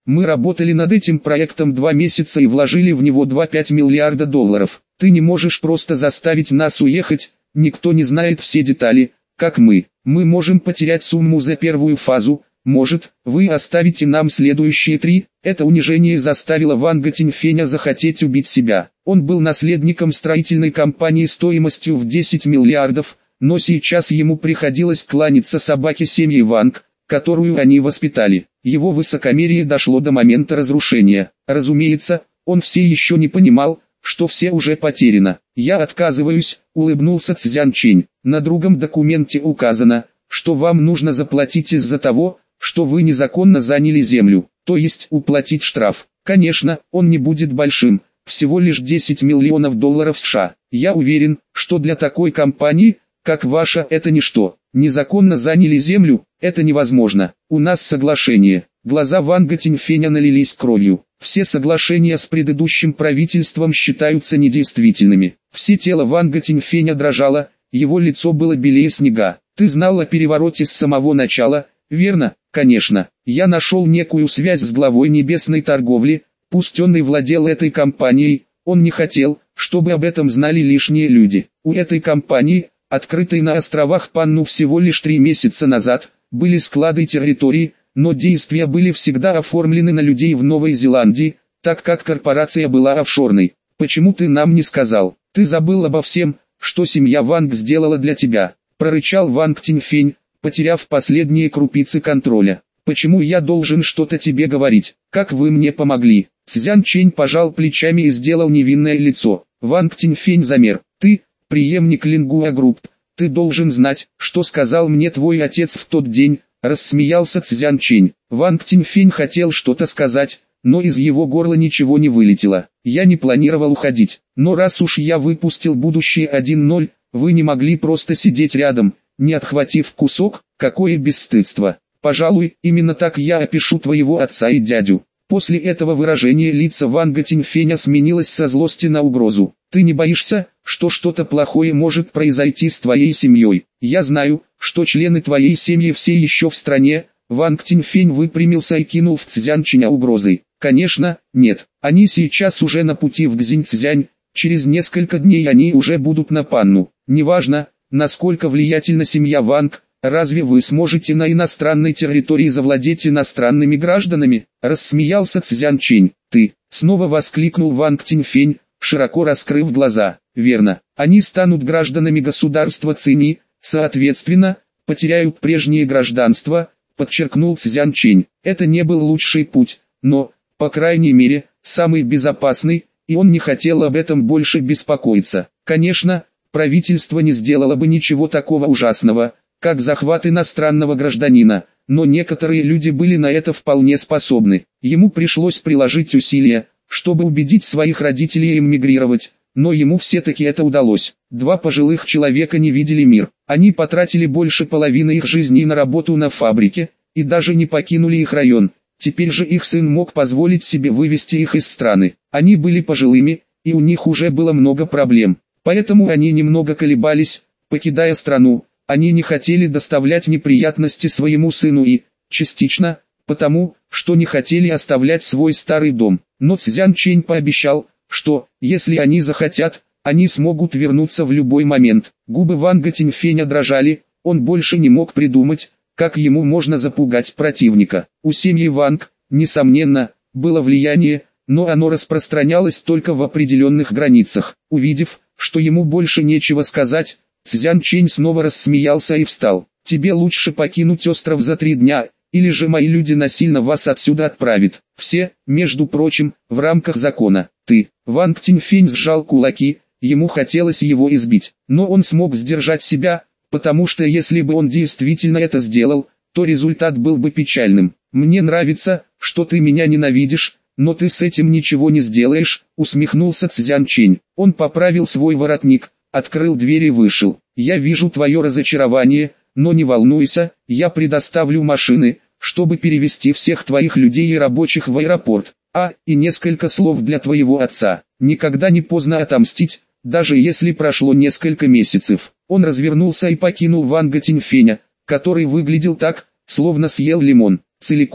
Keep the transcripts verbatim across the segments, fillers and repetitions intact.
Мы работали над этим проектом два месяца и вложили в него два целых пять миллиарда долларов. Ты не можешь просто заставить нас уехать, никто не знает все детали, как мы. Мы можем потерять сумму за первую фазу, может, вы оставите нам следующие три. Это унижение заставило Ванга Тиньфеня захотеть убить себя. Он был наследником строительной компании стоимостью в десять миллиардов, но сейчас ему приходилось кланяться собаке семьи Ванг, которую они воспитали. Его высокомерие дошло до момента разрушения. Разумеется, он все еще не понимал, что все уже потеряно. «Я отказываюсь», — улыбнулся Цзян Чэнь. «На другом документе указано, что вам нужно заплатить из-за того, что вы незаконно заняли землю, то есть уплатить штраф. Конечно, он не будет большим, всего лишь десять миллионов долларов США. Я уверен, что для такой компании, как ваша, это ничто. Незаконно заняли землю, это невозможно. У нас соглашение». Глаза Ванга Тиньфеня налились кровью. Все соглашения с предыдущим правительством считаются недействительными. Все тело Ванга Тиньфеня дрожало, его лицо было белее снега. «Ты знал о перевороте с самого начала, верно?» «Конечно. Я нашел некую связь с главой небесной торговли, пусть он и владел этой компанией, он не хотел, чтобы об этом знали лишние люди. У этой компании, открытой на островах Панну всего лишь три месяца назад, были склады территории, но действия были всегда оформлены на людей в Новой Зеландии, так как корпорация была офшорной. Почему ты нам не сказал? Ты забыл обо всем, что семья Ванг сделала для тебя», — прорычал Ванг Тиньфень, потеряв последние крупицы контроля. «Почему я должен что-то тебе говорить? Как вы мне помогли?» Цзян Чэнь пожал плечами и сделал невинное лицо. Ванг Тиньфень замер. «Ты, преемник Лингуа Групп, ты должен знать, что сказал мне твой отец в тот день», — рассмеялся Цзян Чэнь. Ванг Тиньфень хотел что-то сказать, но из его горла ничего не вылетело. «Я не планировал уходить, но раз уж я выпустил будущее один ноль, вы не могли просто сидеть рядом, не отхватив кусок. Какое бесстыдство. Пожалуй, именно так я опишу твоего отца и дядю». После этого выражение лица Ванга Тиньфеня сменилось со злости на угрозу. «Ты не боишься, что что-то плохое может произойти с твоей семьей? Я знаю, что члены твоей семьи все еще в стране». Ванг Тиньфень выпрямился и кинул в Цзян Чэня угрозой. «Конечно, нет. Они сейчас уже на пути в Цзиньцзянь, через несколько дней они уже будут на Панну. Неважно, насколько влиятельна семья Ванг, разве вы сможете на иностранной территории завладеть иностранными гражданами?» — рассмеялся Цзян Чэнь. «Ты!» — снова воскликнул Ванг Тиньфень, широко раскрыв глаза. «Верно, они станут гражданами государства Цини, соответственно, потеряют прежнее гражданство», — подчеркнул Цзян Чэнь. «Это не был лучший путь, но, по крайней мере, самый безопасный, и он не хотел об этом больше беспокоиться. Конечно, правительство не сделало бы ничего такого ужасного, как захват иностранного гражданина, но некоторые люди были на это вполне способны. Ему пришлось приложить усилия, чтобы убедить своих родителей эмигрировать, но ему все-таки это удалось. Два пожилых человека не видели мир. Они потратили больше половины их жизни на работу на фабрике, и даже не покинули их район. Теперь же их сын мог позволить себе вывести их из страны. Они были пожилыми, и у них уже было много проблем. Поэтому они немного колебались, покидая страну. Они не хотели доставлять неприятности своему сыну и, частично, потому, что не хотели оставлять свой старый дом. Но Цзян Чэнь пообещал, что, если они захотят, они смогут вернуться в любой момент. Губы Ванга Тиньфеня дрожали, он больше не мог придумать, как ему можно запугать противника. У семьи Ванг, несомненно, было влияние, но оно распространялось только в определенных границах. Увидев, что ему больше нечего сказать, Цзян Чэнь снова рассмеялся и встал. «Тебе лучше покинуть остров за три дня, или же мои люди насильно вас отсюда отправят. Все, между прочим, в рамках закона. Ты». Ванг Тиньфень сжал кулаки, ему хотелось его избить, но он смог сдержать себя, потому что если бы он действительно это сделал, то результат был бы печальным. «Мне нравится, что ты меня ненавидишь, но ты с этим ничего не сделаешь», — усмехнулся Цзян Чэнь. Он поправил свой воротник, открыл дверь и вышел. «Я вижу твое разочарование, но не волнуйся, я предоставлю машины, чтобы перевести всех твоих людей и рабочих в аэропорт. А, и несколько слов для твоего отца. Никогда не поздно отомстить, даже если прошло несколько месяцев». Он развернулся и покинул Ванга Тиньфеня, который выглядел так, словно съел лимон целиком.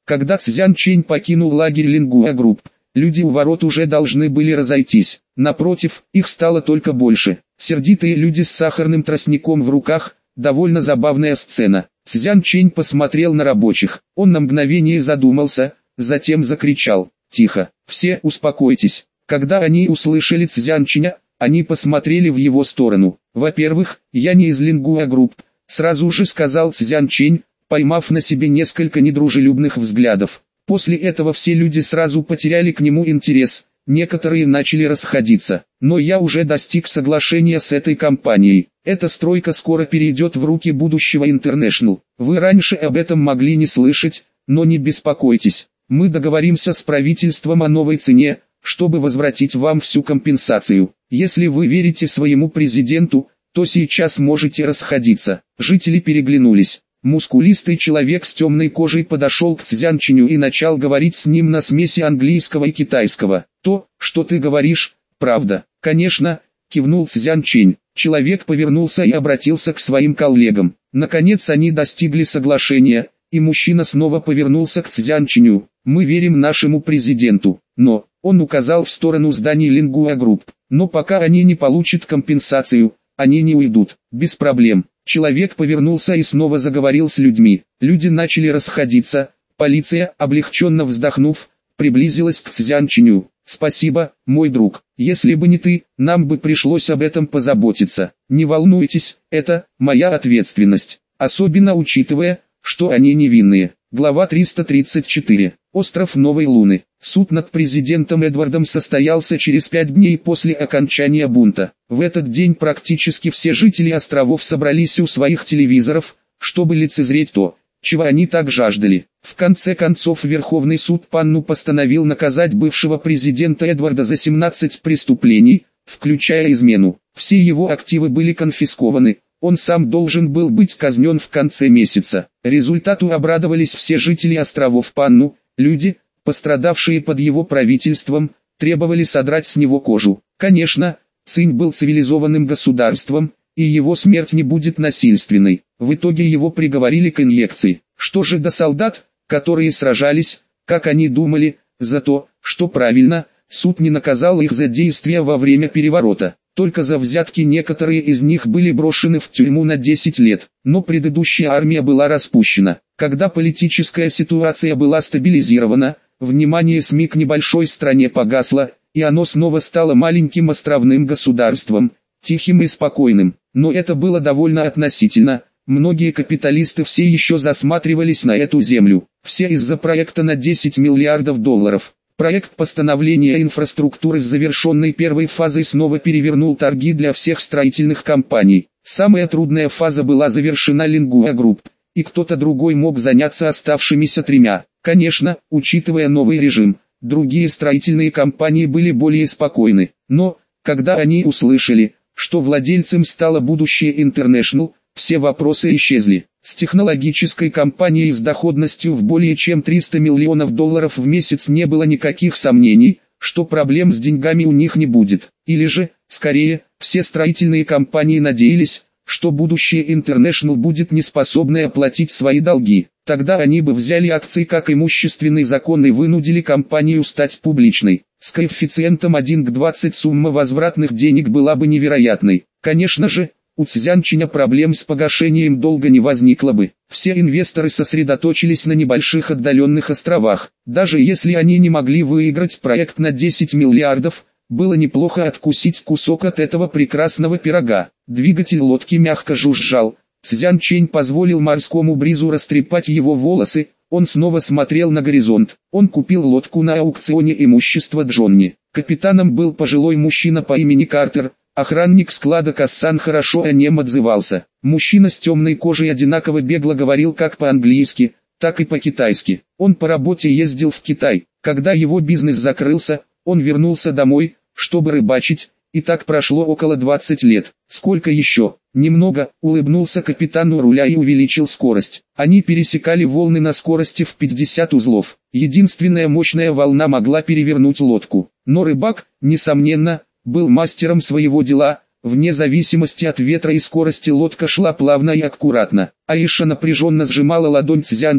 Когда Цзян Чэнь покинул лагерь Лингуа Групп, люди у ворот уже должны были разойтись. Напротив, их стало только больше. Сердитые люди с сахарным тростником в руках, довольно забавная сцена. Цзян Чэнь посмотрел на рабочих. Он на мгновение задумался, затем закричал: «Тихо, все успокойтесь». Когда они услышали Цзян Чэня, они посмотрели в его сторону. «Во-первых, я не из Лингуа Групп», сразу же сказал Цзян Чэнь, поймав на себе несколько недружелюбных взглядов. После этого все люди сразу потеряли к нему интерес, некоторые начали расходиться. Но я уже достиг соглашения с этой компанией. Эта стройка скоро перейдет в руки будущего International. Вы раньше об этом могли не слышать, но не беспокойтесь. Мы договоримся с правительством о новой цене, чтобы возвратить вам всю компенсацию. Если вы верите своему президенту, то сейчас можете расходиться. Жители переглянулись. Мускулистый человек с темной кожей подошел к Цзян Чэню и начал говорить с ним на смеси английского и китайского. «То, что ты говоришь, правда». «Конечно», кивнул Цзян Чэнь. Человек повернулся и обратился к своим коллегам. Наконец они достигли соглашения, и мужчина снова повернулся к Цзян Чэню. «Мы верим нашему президенту, но...» Он указал в сторону зданий Лингуа Групп. «Но пока они не получат компенсацию, они не уйдут, без проблем». Человек повернулся и снова заговорил с людьми. Люди начали расходиться. Полиция, облегченно вздохнув, приблизилась к Цзян Чэню. «Спасибо, мой друг. Если бы не ты, нам бы пришлось об этом позаботиться. Не волнуйтесь, это моя ответственность. Особенно учитывая, что они невинные». Глава триста тридцать четыре. Остров Новой Луны. Суд над президентом Эдвардом состоялся через пять дней после окончания бунта. В этот день практически все жители островов собрались у своих телевизоров, чтобы лицезреть то, чего они так жаждали. В конце концов Верховный суд Панну постановил наказать бывшего президента Эдварда за семнадцать преступлений, включая измену. Все его активы были конфискованы. Он сам должен был быть казнен в конце месяца. Результату обрадовались все жители островов Панну. Люди, пострадавшие под его правительством, требовали содрать с него кожу. Конечно, Цинь был цивилизованным государством, и его смерть не будет насильственной. В итоге его приговорили к инъекции. Что же до солдат, которые сражались, как они думали, за то, что правильно, суд не наказал их за действия во время переворота. Только за взятки некоторые из них были брошены в тюрьму на десять лет, но предыдущая армия была распущена. Когда политическая ситуация была стабилизирована, внимание СМИ к небольшой стране погасло, и оно снова стало маленьким островным государством, тихим и спокойным. Но это было довольно относительно, многие капиталисты все еще засматривались на эту землю, все из-за проекта на десять миллиардов долларов. Проект постановления инфраструктуры с завершенной первой фазой снова перевернул торги для всех строительных компаний. Самая трудная фаза была завершена Лингуа Групп, и кто-то другой мог заняться оставшимися тремя. Конечно, учитывая новый режим, другие строительные компании были более спокойны. Но, когда они услышали, что владельцем стало будущее International, все вопросы исчезли. С технологической компанией с доходностью в более чем триста миллионов долларов в месяц не было никаких сомнений, что проблем с деньгами у них не будет. Или же, скорее, все строительные компании надеялись, что будущее International будет неспособной оплатить свои долги. Тогда они бы взяли акции как имущественный закон и вынудили компанию стать публичной. С коэффициентом один к двадцати сумма возвратных денег была бы невероятной. Конечно же, у Цзян Чэня проблем с погашением долга не возникло бы. Все инвесторы сосредоточились на небольших отдаленных островах. Даже если они не могли выиграть проект на десять миллиардов, было неплохо откусить кусок от этого прекрасного пирога. Двигатель лодки мягко жужжал. Цзян Чэнь позволил морскому бризу растрепать его волосы. Он снова смотрел на горизонт. Он купил лодку на аукционе имущества Джонни. Капитаном был пожилой мужчина по имени Картер. Охранник склада Кассан хорошо о нем отзывался. Мужчина с темной кожей одинаково бегло говорил как по-английски, так и по-китайски. Он по работе ездил в Китай. Когда его бизнес закрылся, он вернулся домой, чтобы рыбачить, и так прошло около двадцати лет. Сколько еще? Немного, улыбнулся капитан у руля и увеличил скорость. Они пересекали волны на скорости в пятьдесят узлов. Единственная мощная волна могла перевернуть лодку. Но рыбак, несомненно, был мастером своего дела. Вне зависимости от ветра и скорости лодка шла плавно и аккуратно. Аиша напряженно сжимала ладонь Цзян Чэня.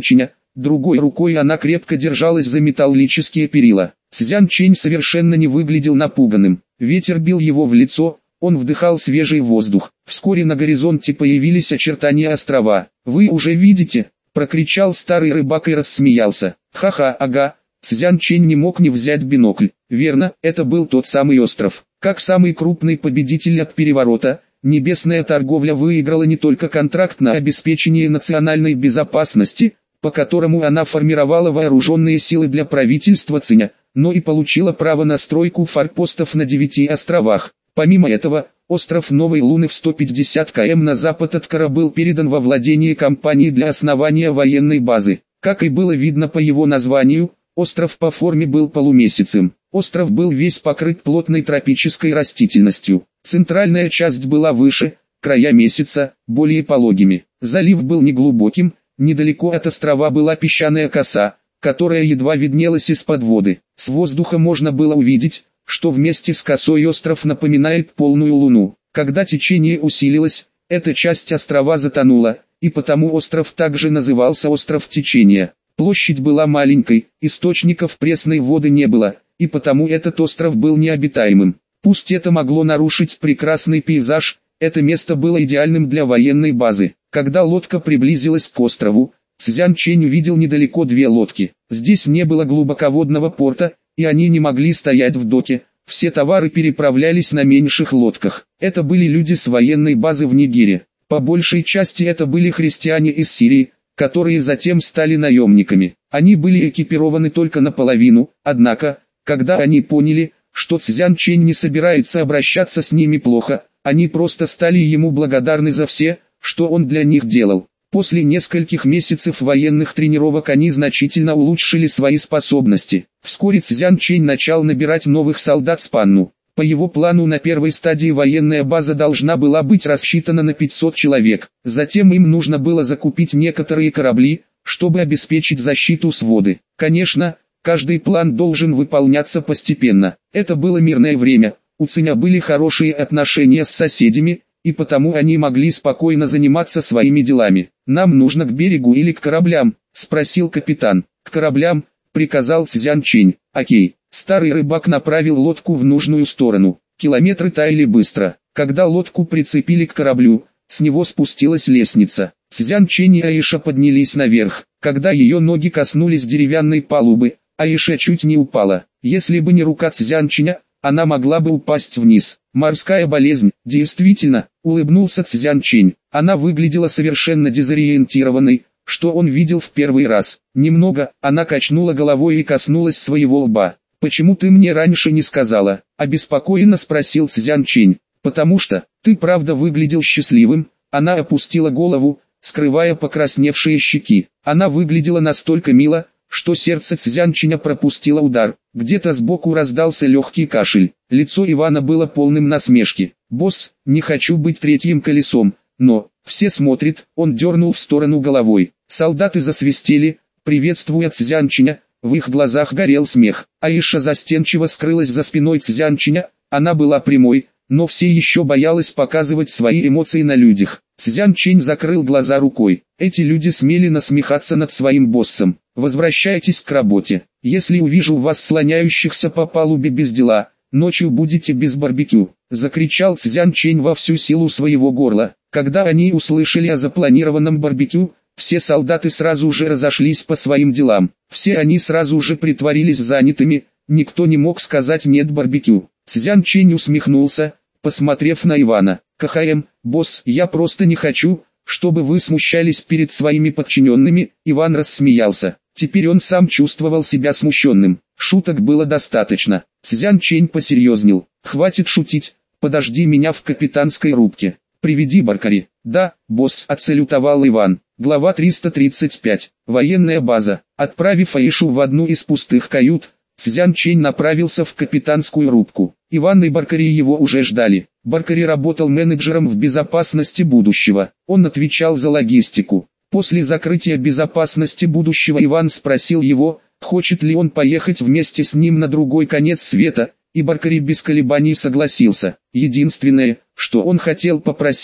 другой рукой она крепко держалась за металлические перила. Цзян Чэнь совершенно не выглядел напуганным. Ветер бил его в лицо, он вдыхал свежий воздух. Вскоре на горизонте появились очертания острова. «Вы уже видите?» – прокричал старый рыбак и рассмеялся. «Ха-ха, ага». Цзян Чэнь не мог не взять бинокль. Верно, это был тот самый остров. Как самый крупный победитель от переворота, Небесная торговля выиграла не только контракт на обеспечение национальной безопасности, по которому она формировала вооруженные силы для правительства Циня, но и получила право на стройку форпостов на девяти островах. Помимо этого, остров Новой Луны в сто пятьдесят километров на запад от Кара был передан во владение компании для основания военной базы. Как и было видно по его названию, остров по форме был полумесяцем. Остров был весь покрыт плотной тропической растительностью. Центральная часть была выше, края месяца, более пологими. Залив был неглубоким, недалеко от острова была песчаная коса, которая едва виднелась из-под воды. С воздуха можно было увидеть, что вместе с косой остров напоминает полную луну. Когда течение усилилось, эта часть острова затонула, и потому остров также назывался остров течения. Площадь была маленькой, источников пресной воды не было, и потому этот остров был необитаемым. Пусть это могло нарушить прекрасный пейзаж, это место было идеальным для военной базы. Когда лодка приблизилась к острову, Цзян Чэнь увидел недалеко две лодки. Здесь не было глубоководного порта, и они не могли стоять в доке. Все товары переправлялись на меньших лодках. Это были люди с военной базы в Нигере. По большей части это были христиане из Сирии, которые затем стали наемниками. Они были экипированы только наполовину, однако, когда они поняли, что Цзян Чэнь не собирается обращаться с ними плохо, они просто стали ему благодарны за все, что он для них делал. После нескольких месяцев военных тренировок они значительно улучшили свои способности. Вскоре Цзян Чэнь начал набирать новых солдат с Панну. По его плану на первой стадии военная база должна была быть рассчитана на пятьсот человек. Затем им нужно было закупить некоторые корабли, чтобы обеспечить защиту с воды. Конечно, каждый план должен выполняться постепенно. Это было мирное время, у Циня были хорошие отношения с соседями, и потому они могли спокойно заниматься своими делами. «Нам нужно к берегу или к кораблям?» – спросил капитан. «К кораблям», – приказал Цзян Чэнь. «Окей». Старый рыбак направил лодку в нужную сторону. Километры таяли быстро. Когда лодку прицепили к кораблю, с него спустилась лестница. Цзян Чэнь и Аиша поднялись наверх. Когда ее ноги коснулись деревянной палубы, Аиша чуть не упала. Если бы не рука Цзян Чэня, она могла бы упасть вниз. «Морская болезнь, действительно», — улыбнулся Цзян Чэнь. Она выглядела совершенно дезориентированной, что он видел в первый раз. Немного, она качнула головой и коснулась своего лба. «Почему ты мне раньше не сказала?» – обеспокоенно спросил Цзян Чэнь. «Потому что, ты правда выглядел счастливым». Она опустила голову, скрывая покрасневшие щеки. Она выглядела настолько мило, что сердце Цзян Чэня пропустило удар. Где-то сбоку раздался легкий кашель. Лицо Ивана было полным насмешки. «Босс, не хочу быть третьим колесом, но, все смотрят», он дернул в сторону головой. Солдаты засвистели, приветствуя Цзян Чэня. В их глазах горел смех. Аиша застенчиво скрылась за спиной Цзян Чэня. Она была прямой, но все еще боялась показывать свои эмоции на людях. Цзян Чэнь закрыл глаза рукой. Эти люди смели насмехаться над своим боссом. «Возвращайтесь к работе. Если увижу вас слоняющихся по палубе без дела, ночью будете без барбекю», — закричал Цзян Чэнь во всю силу своего горла. Когда они услышали о запланированном барбекю, все солдаты сразу же разошлись по своим делам. Все они сразу же притворились занятыми, никто не мог сказать «нет барбекю». Цзян Чэнь усмехнулся, посмотрев на Ивана. «КХМ, босс, я просто не хочу, чтобы вы смущались перед своими подчиненными». Иван рассмеялся. Теперь он сам чувствовал себя смущенным. Шуток было достаточно. Цзян Чэнь посерьезнел. «Хватит шутить, подожди меня в капитанской рубке. Приведи Баркари». «Да, босс», — отсалютовал Иван. Глава триста тридцать пять. Военная база. Отправив Аишу в одну из пустых кают, Цзян Чэнь направился в капитанскую рубку. Иван и Баркари его уже ждали. Баркари работал менеджером в безопасности будущего. Он отвечал за логистику. После закрытия безопасности будущего Иван спросил его, хочет ли он поехать вместе с ним на другой конец света, и Баркари без колебаний согласился. Единственное, что он хотел попросить,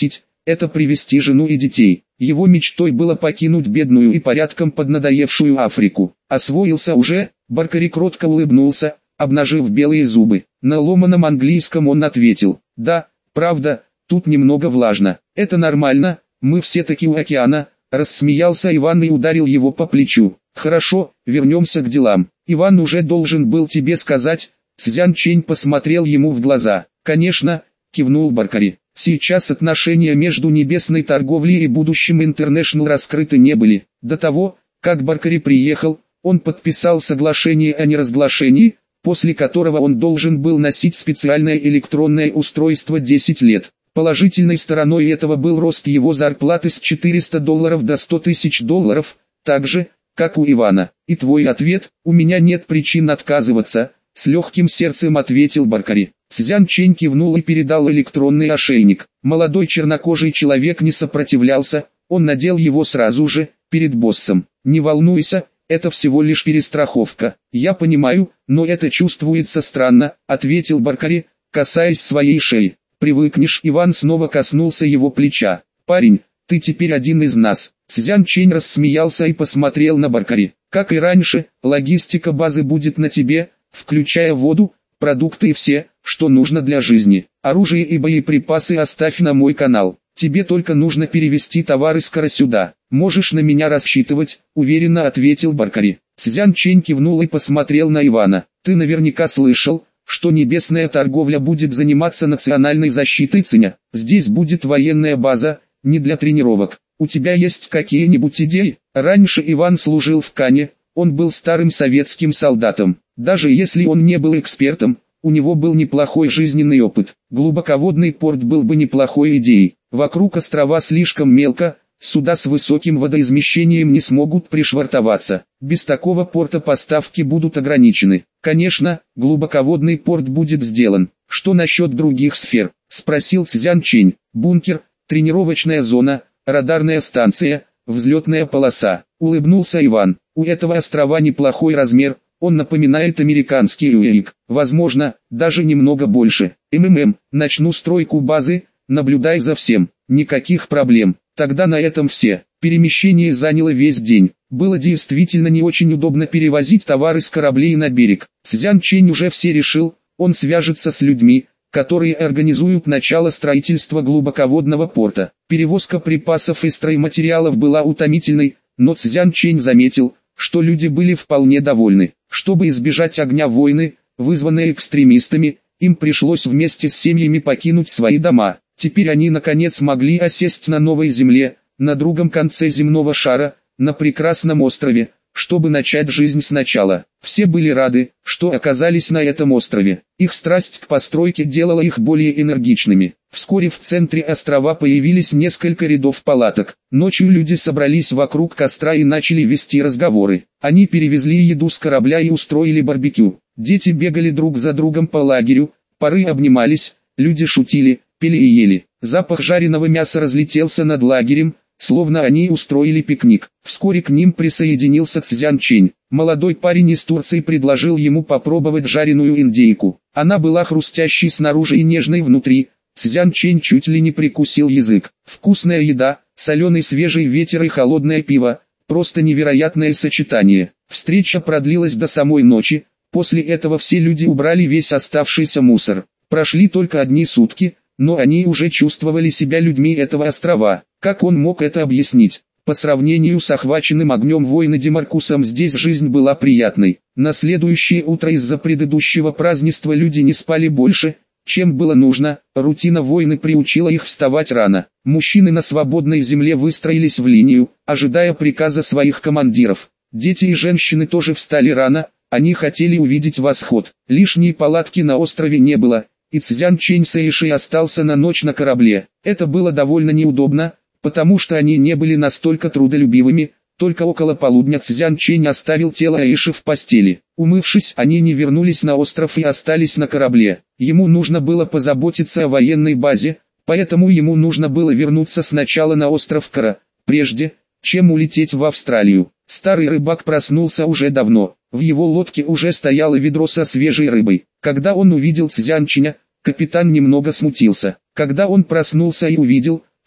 это привести жену и детей. Его мечтой было покинуть бедную и порядком поднадоевшую Африку. Освоился уже, Баркари кротко улыбнулся, обнажив белые зубы. На ломаном английском он ответил: «Да, правда, тут немного влажно. Это нормально, мы все-таки у океана», — рассмеялся Иван и ударил его по плечу. «Хорошо, вернемся к делам. Иван уже должен был тебе сказать». Цзян Чэнь посмотрел ему в глаза. «Конечно», — кивнул Баркари. «Сейчас отношения между небесной торговлей и будущим Интернешнл раскрыты не были. До того, как Баркари приехал, он подписал соглашение о неразглашении, после которого он должен был носить специальное электронное устройство десять лет. Положительной стороной этого был рост его зарплаты с четырёхсот долларов до ста тысяч долларов, так же, как у Ивана. И твой ответ: у меня нет причин отказываться», — с легким сердцем ответил Баркари. Цзян Чэнь кивнул и передал электронный ошейник. Молодой чернокожий человек не сопротивлялся, он надел его сразу же, перед боссом. «Не волнуйся, это всего лишь перестраховка». «Я понимаю, но это чувствуется странно», — ответил Баркари, касаясь своей шеи. «Привыкнешь». Иван снова коснулся его плеча. «Парень, ты теперь один из нас». Цзян Чэнь рассмеялся и посмотрел на Баркари. «Как и раньше, логистика базы будет на тебе, включая воду, продукты и все, что нужно для жизни. Оружие и боеприпасы оставь на мой канал. Тебе только нужно перевести товары скоро сюда. Можешь на меня рассчитывать», — уверенно ответил Баркари. Цзян Чэнь кивнул и посмотрел на Ивана. «Ты наверняка слышал, что небесная торговля будет заниматься национальной защитой Циня. Здесь будет военная база, не для тренировок. У тебя есть какие-нибудь идеи?» Раньше Иван служил в Кане, он был старым советским солдатом. Даже если он не был экспертом, у него был неплохой жизненный опыт. Глубоководный порт был бы неплохой идеей. Вокруг острова слишком мелко, суда с высоким водоизмещением не смогут пришвартоваться. Без такого порта поставки будут ограничены. Конечно, глубоководный порт будет сделан. «Что насчет других сфер?» — спросил Цзян Чэнь. «Бункер, тренировочная зона, радарная станция, взлетная полоса», — улыбнулся Иван. «У этого острова неплохой размер, он напоминает американский Уэйк, возможно, даже немного больше. МММ, начну стройку базы, наблюдай за всем, никаких проблем». Тогда на этом все. Перемещение заняло весь день. Было действительно не очень удобно перевозить товары с кораблей на берег. Цзян Чэнь уже все решил, он свяжется с людьми, которые организуют начало строительства глубоководного порта. Перевозка припасов и стройматериалов была утомительной, но Цзян Чэнь заметил, что люди были вполне довольны. Чтобы избежать огня войны, вызванной экстремистами, им пришлось вместе с семьями покинуть свои дома. Теперь они наконец могли осесть на новой земле, на другом конце земного шара, на прекрасном острове, чтобы начать жизнь сначала. Все были рады, что оказались на этом острове. Их страсть к постройке делала их более энергичными. Вскоре в центре острова появились несколько рядов палаток. Ночью люди собрались вокруг костра и начали вести разговоры. Они перевезли еду с корабля и устроили барбекю. Дети бегали друг за другом по лагерю, поры обнимались, люди шутили, пили и ели. Запах жареного мяса разлетелся над лагерем, словно они устроили пикник. Вскоре к ним присоединился Цзян Чэнь. Молодой парень из Турции предложил ему попробовать жареную индейку. Она была хрустящей снаружи и нежной внутри. Цзян Чэнь чуть ли не прикусил язык. Вкусная еда, соленый свежий ветер и холодное пиво. Просто невероятное сочетание. Встреча продлилась до самой ночи. После этого все люди убрали весь оставшийся мусор. Прошли только одни сутки, но они уже чувствовали себя людьми этого острова. Как он мог это объяснить? По сравнению с охваченным огнем войны Демаркусом здесь жизнь была приятной. На следующее утро из-за предыдущего празднества люди не спали больше, чем было нужно. Рутина войны приучила их вставать рано. Мужчины на свободной земле выстроились в линию, ожидая приказа своих командиров. Дети и женщины тоже встали рано, они хотели увидеть восход. Лишней палатки на острове не было, и Цзян Чэнь Сэйши остался на ночь на корабле. Это было довольно неудобно, потому что они не были настолько трудолюбивыми. Только около полудня Цзян Чэнь оставил тело Эйши в постели. Умывшись, они не вернулись на остров и остались на корабле. Ему нужно было позаботиться о военной базе, поэтому ему нужно было вернуться сначала на остров Кара, прежде чем улететь в Австралию. Старый рыбак проснулся уже давно. В его лодке уже стояло ведро со свежей рыбой. Когда он увидел Цзян Чэня, капитан немного смутился. Когда он проснулся и увидел,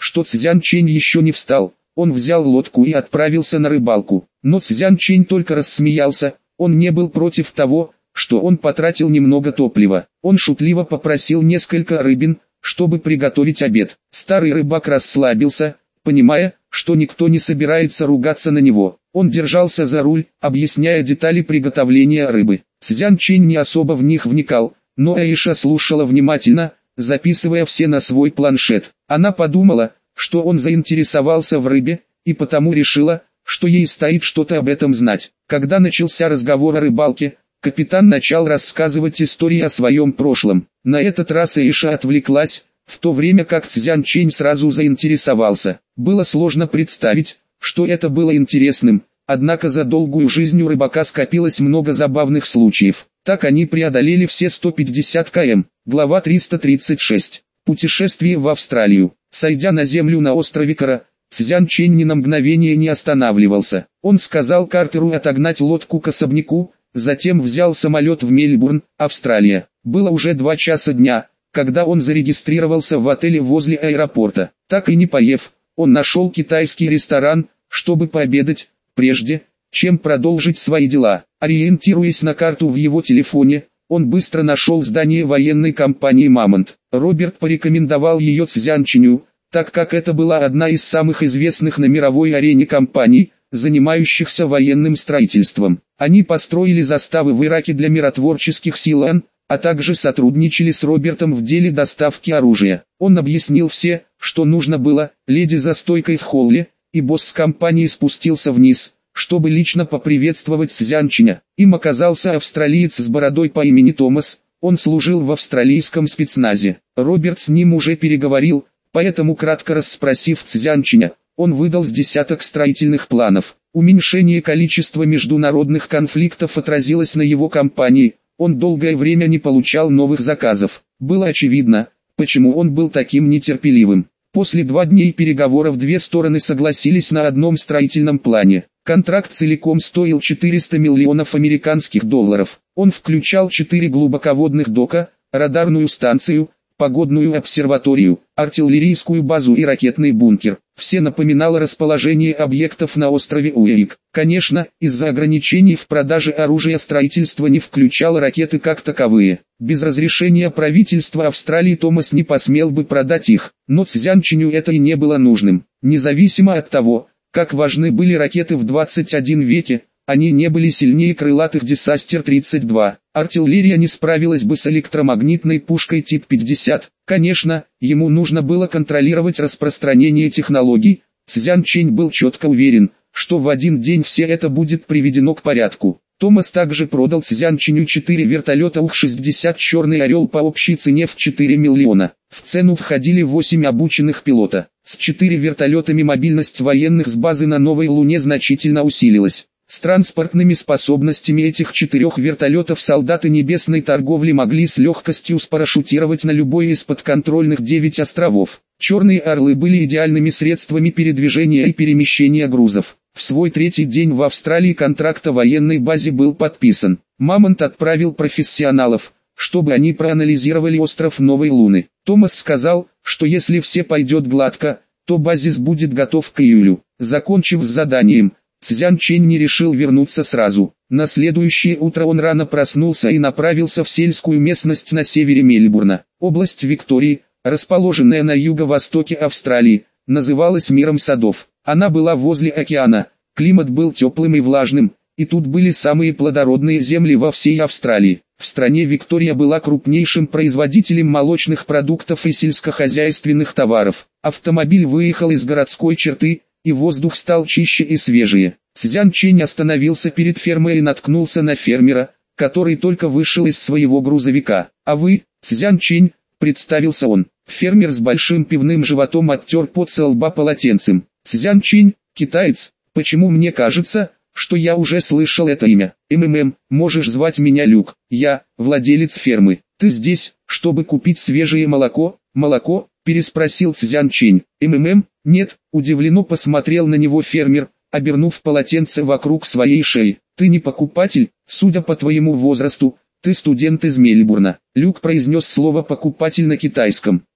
что Цзян Чэнь еще не встал. Он взял лодку и отправился на рыбалку. Но Цзян Чэнь только рассмеялся, он не был против того, что он потратил немного топлива. Он шутливо попросил несколько рыбин, чтобы приготовить обед. Старый рыбак расслабился, понимая, что никто не собирается ругаться на него. Он держался за руль, объясняя детали приготовления рыбы. Цзян Чэнь не особо в них вникал, но Аиша слушала внимательно, записывая все на свой планшет. Она подумала, что он заинтересовался в рыбе, и потому решила, что ей стоит что-то об этом знать. Когда начался разговор о рыбалке, капитан начал рассказывать истории о своем прошлом. На этот раз Аиша отвлеклась, в то время как Цзян Чэнь сразу заинтересовался. Было сложно представить, что это было интересным, однако за долгую жизнь у рыбака скопилось много забавных случаев. Так они преодолели все сто пятьдесят километров. Глава триста тридцать шесть. Путешествие в Австралию. Сойдя на землю на острове Кара, Цзян Чэнь ни на мгновение не останавливался. Он сказал Картеру отогнать лодку к особняку, затем взял самолет в Мельбурн, Австралия. Было уже два часа дня, когда он зарегистрировался в отеле возле аэропорта. Так и не поев, он нашел китайский ресторан, чтобы пообедать, прежде, чем продолжить свои дела. Ориентируясь на карту в его телефоне, он быстро нашел здание военной компании «Мамонт». Роберт порекомендовал ее Цзян Чэню, так как это была одна из самых известных на мировой арене компаний, занимающихся военным строительством. Они построили заставы в Ираке для миротворческих сил ООН, а также сотрудничали с Робертом в деле доставки оружия. Он объяснил все, что нужно было, леди за стойкой в холле, и босс компании спустился вниз, чтобы лично поприветствовать Цзян Чэня. Им оказался австралиец с бородой по имени Томас, он служил в австралийском спецназе. Роберт с ним уже переговорил, поэтому кратко расспросив Цзян Чэня, он выдал с десяток строительных планов. Уменьшение количества международных конфликтов отразилось на его компании, он долгое время не получал новых заказов. Было очевидно, почему он был таким нетерпеливым. После двух дней переговоров две стороны согласились на одном строительном плане. Контракт целиком стоил четыреста миллионов американских долларов. Он включал четыре глубоководных дока, радарную станцию, погодную обсерваторию, артиллерийскую базу и ракетный бункер. Все напоминало расположение объектов на острове Уэйк. Конечно, из-за ограничений в продаже оружия строительство не включало ракеты как таковые. Без разрешения правительства Австралии Томас не посмел бы продать их, но Цзян Чэню это и не было нужным. Независимо от того, как важны были ракеты в двадцать первом веке, они не были сильнее крылатых Десастер тридцать два. Артиллерия не справилась бы с электромагнитной пушкой тип пятьдесят. Конечно, ему нужно было контролировать распространение технологий. Цзян Чэнь был четко уверен, что в один день все это будет приведено к порядку. Томас также продал Цзян Чэню четыре вертолета У Х шестьдесят «Черный орел» по общей цене в четыре миллиона. В цену входили восемь обученных пилота. С четыре вертолетами мобильность военных с базы на Новой Луне значительно усилилась. С транспортными способностями этих четырех вертолетов солдаты небесной торговли могли с легкостью спарашютировать на любой из подконтрольных девять островов. Черные орлы были идеальными средствами передвижения и перемещения грузов. В свой третий день в Австралии контракт о военной базе был подписан. Мамонт отправил профессионалов, чтобы они проанализировали остров Новой Луны. Томас сказал, что если все пойдет гладко, то базис будет готов к июлю. Закончив с заданием, Цзян Чэнь не решил вернуться сразу. На следующее утро он рано проснулся и направился в сельскую местность на севере Мельбурна. Область Виктории, расположенная на юго-востоке Австралии, называлась миром садов. Она была возле океана, климат был теплым и влажным, и тут были самые плодородные земли во всей Австралии. В стране Виктория была крупнейшим производителем молочных продуктов и сельскохозяйственных товаров. Автомобиль выехал из городской черты, и воздух стал чище и свежее. Цзян Чэнь остановился перед фермой и наткнулся на фермера, который только вышел из своего грузовика. «А вы, Цзян Чэнь?» – представился он. Фермер с большим пивным животом оттер пот со лба полотенцем. «Цзян Чэнь, китаец, почему мне кажется, что я уже слышал это имя? МММ, можешь звать меня Люк, я, владелец фермы. Ты здесь, чтобы купить свежее молоко?» «Молоко?» – переспросил Цзян Чэнь. «МММ? Нет», – удивленно посмотрел на него фермер, обернув полотенце вокруг своей шеи. «Ты не покупатель, судя по твоему возрасту, ты студент из Мельбурна». Люк произнес слово «покупатель» на китайском.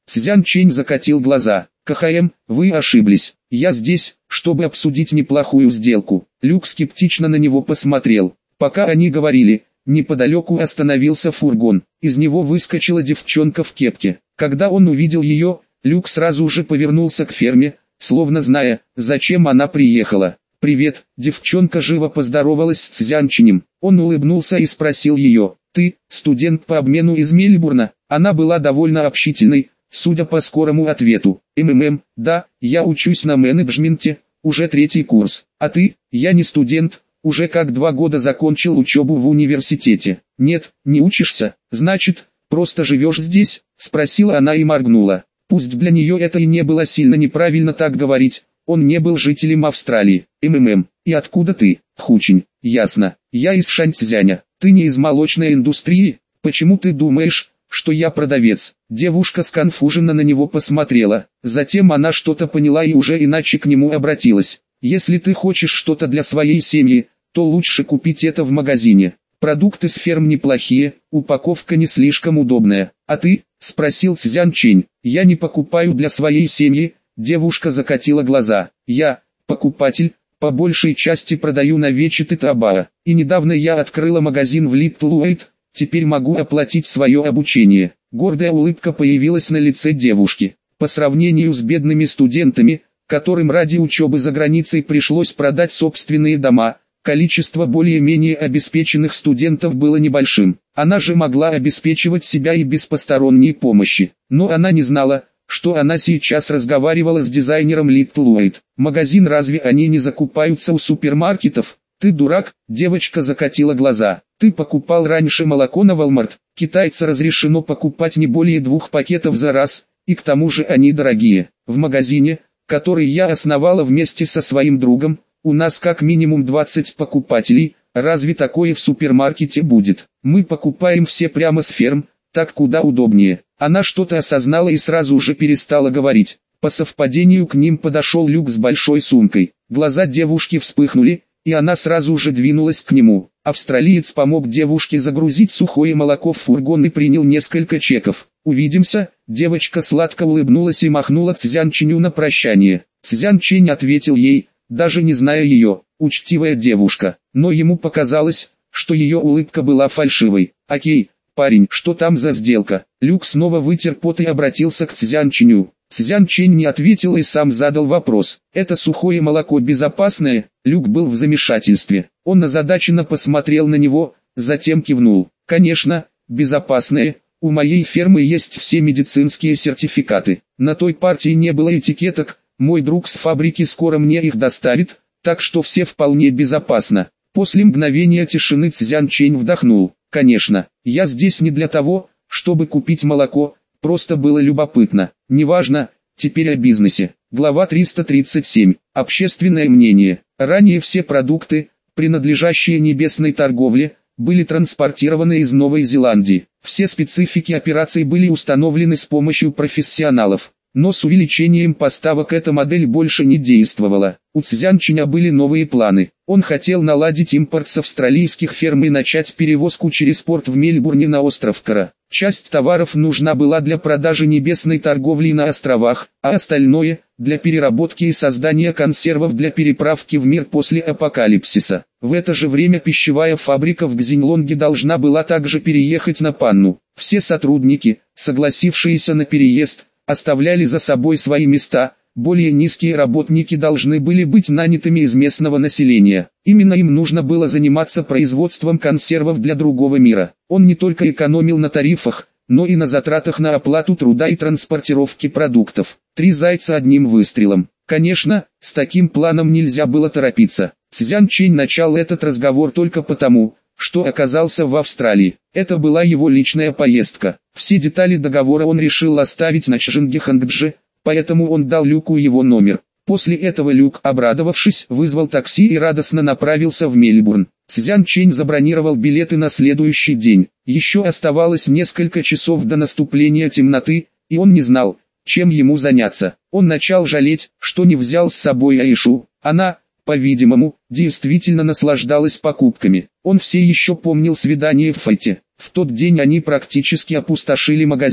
Цзян Чэнь закатил глаза. КХМ, вы ошиблись. Я здесь, чтобы обсудить неплохую сделку. Люк скептично на него посмотрел. Пока они говорили, неподалеку остановился фургон. Из него выскочила девчонка в кепке. Когда он увидел ее, Люк сразу же повернулся к ферме, словно зная, зачем она приехала. «Привет», девчонка живо поздоровалась с Цзян Чэнем. Он улыбнулся и спросил ее: «Ты, студент по обмену из Мельбурна?» Она была довольно общительной, судя по скорому ответу. «МММ, да, я учусь на менеджменте, уже третий курс. А ты?» «Я не студент, уже как два года закончил учебу в университете». «Нет, не учишься, значит, просто живешь здесь?» — спросила она и моргнула. Пусть для нее это и не было сильно неправильно так говорить, он не был жителем Австралии. МММ, и откуда ты? Хучень, ясно, я из Шаньцзяня. Ты не из молочной индустрии? Почему ты думаешь, что я продавец? Девушка сконфуженно на него посмотрела, затем она что-то поняла и уже иначе к нему обратилась. Если ты хочешь что-то для своей семьи, то лучше купить это в магазине. Продукты с ферм неплохие, упаковка не слишком удобная. А ты? Спросил Цзян Чэнь. Я не покупаю для своей семьи. Девушка закатила глаза. Я, покупатель, по большей части продаю на Вечет и Табара. И недавно я открыла магазин в Литл Уэйт, теперь могу оплатить свое обучение. Гордая улыбка появилась на лице девушки. По сравнению с бедными студентами, которым ради учебы за границей пришлось продать собственные дома, количество более-менее обеспеченных студентов было небольшим. Она же могла обеспечивать себя и без посторонней помощи. Но она не знала, что она сейчас разговаривала с дизайнером Литл Уэйт. «Магазин, разве они не закупаются у супермаркетов?» «Ты дурак», девочка закатила глаза. «Ты покупал раньше молоко на Walmart. Китайца разрешено покупать не более двух пакетов за раз, и к тому же они дорогие. В магазине, который я основала вместе со своим другом, у нас как минимум двадцать покупателей, разве такое в супермаркете будет? Мы покупаем все прямо с ферм, так куда удобнее». Она что-то осознала и сразу же перестала говорить. По совпадению к ним подошел Люк с большой сумкой. Глаза девушки вспыхнули, и она сразу же двинулась к нему. Австралиец помог девушке загрузить сухое молоко в фургон и принял несколько чеков. «Увидимся», девочка сладко улыбнулась и махнула Цзян Чэню на прощание. Цзян Чэнь ответил ей, даже не зная ее, учтивая девушка, но ему показалось, что ее улыбка была фальшивой. «Окей, парень, что там за сделка?» Люк снова вытер пот и обратился к Цзян Чэню. Цзян Чэнь не ответил и сам задал вопрос. «Это сухое молоко безопасное?» Люк был в замешательстве. Он озадаченно посмотрел на него, затем кивнул. «Конечно, безопасное. У моей фермы есть все медицинские сертификаты. На той партии не было этикеток, мой друг с фабрики скоро мне их доставит, так что все вполне безопасно». После мгновения тишины Цзян Чэнь вдохнул. «Конечно, я здесь не для того, чтобы купить молоко, просто было любопытно. Неважно, теперь о бизнесе». Глава триста тридцать семь. Общественное мнение. Ранее все продукты, принадлежащие небесной торговле, были транспортированы из Новой Зеландии. Все специфики операций были установлены с помощью профессионалов. Но с увеличением поставок эта модель больше не действовала. У Цзян Чэня были новые планы. Он хотел наладить импорт с австралийских ферм и начать перевозку через порт в Мельбурне на остров Кара. Часть товаров нужна была для продажи небесной торговли на островах, а остальное – для переработки и создания консервов для переправки в мир после апокалипсиса. В это же время пищевая фабрика в Гзиньлонге должна была также переехать на Панну. Все сотрудники, согласившиеся на переезд, оставляли за собой свои места, более низкие работники должны были быть нанятыми из местного населения. Именно им нужно было заниматься производством консервов для другого мира. Он не только экономил на тарифах, но и на затратах на оплату труда и транспортировки продуктов. Три зайца одним выстрелом. Конечно, с таким планом нельзя было торопиться. Цзян Чэнь начал этот разговор только потому, что оказался в Австралии. Это была его личная поездка. Все детали договора он решил оставить на Чжингхангдже, поэтому он дал Люку его номер. После этого Люк, обрадовавшись, вызвал такси и радостно направился в Мельбурн. Цзян Чэнь забронировал билеты на следующий день. Еще оставалось несколько часов до наступления темноты, и он не знал, чем ему заняться. Он начал жалеть, что не взял с собой Аишу. Она, по-видимому, действительно наслаждалась покупками. Он все еще помнил свидание в Файте. В тот день они практически опустошили магазин.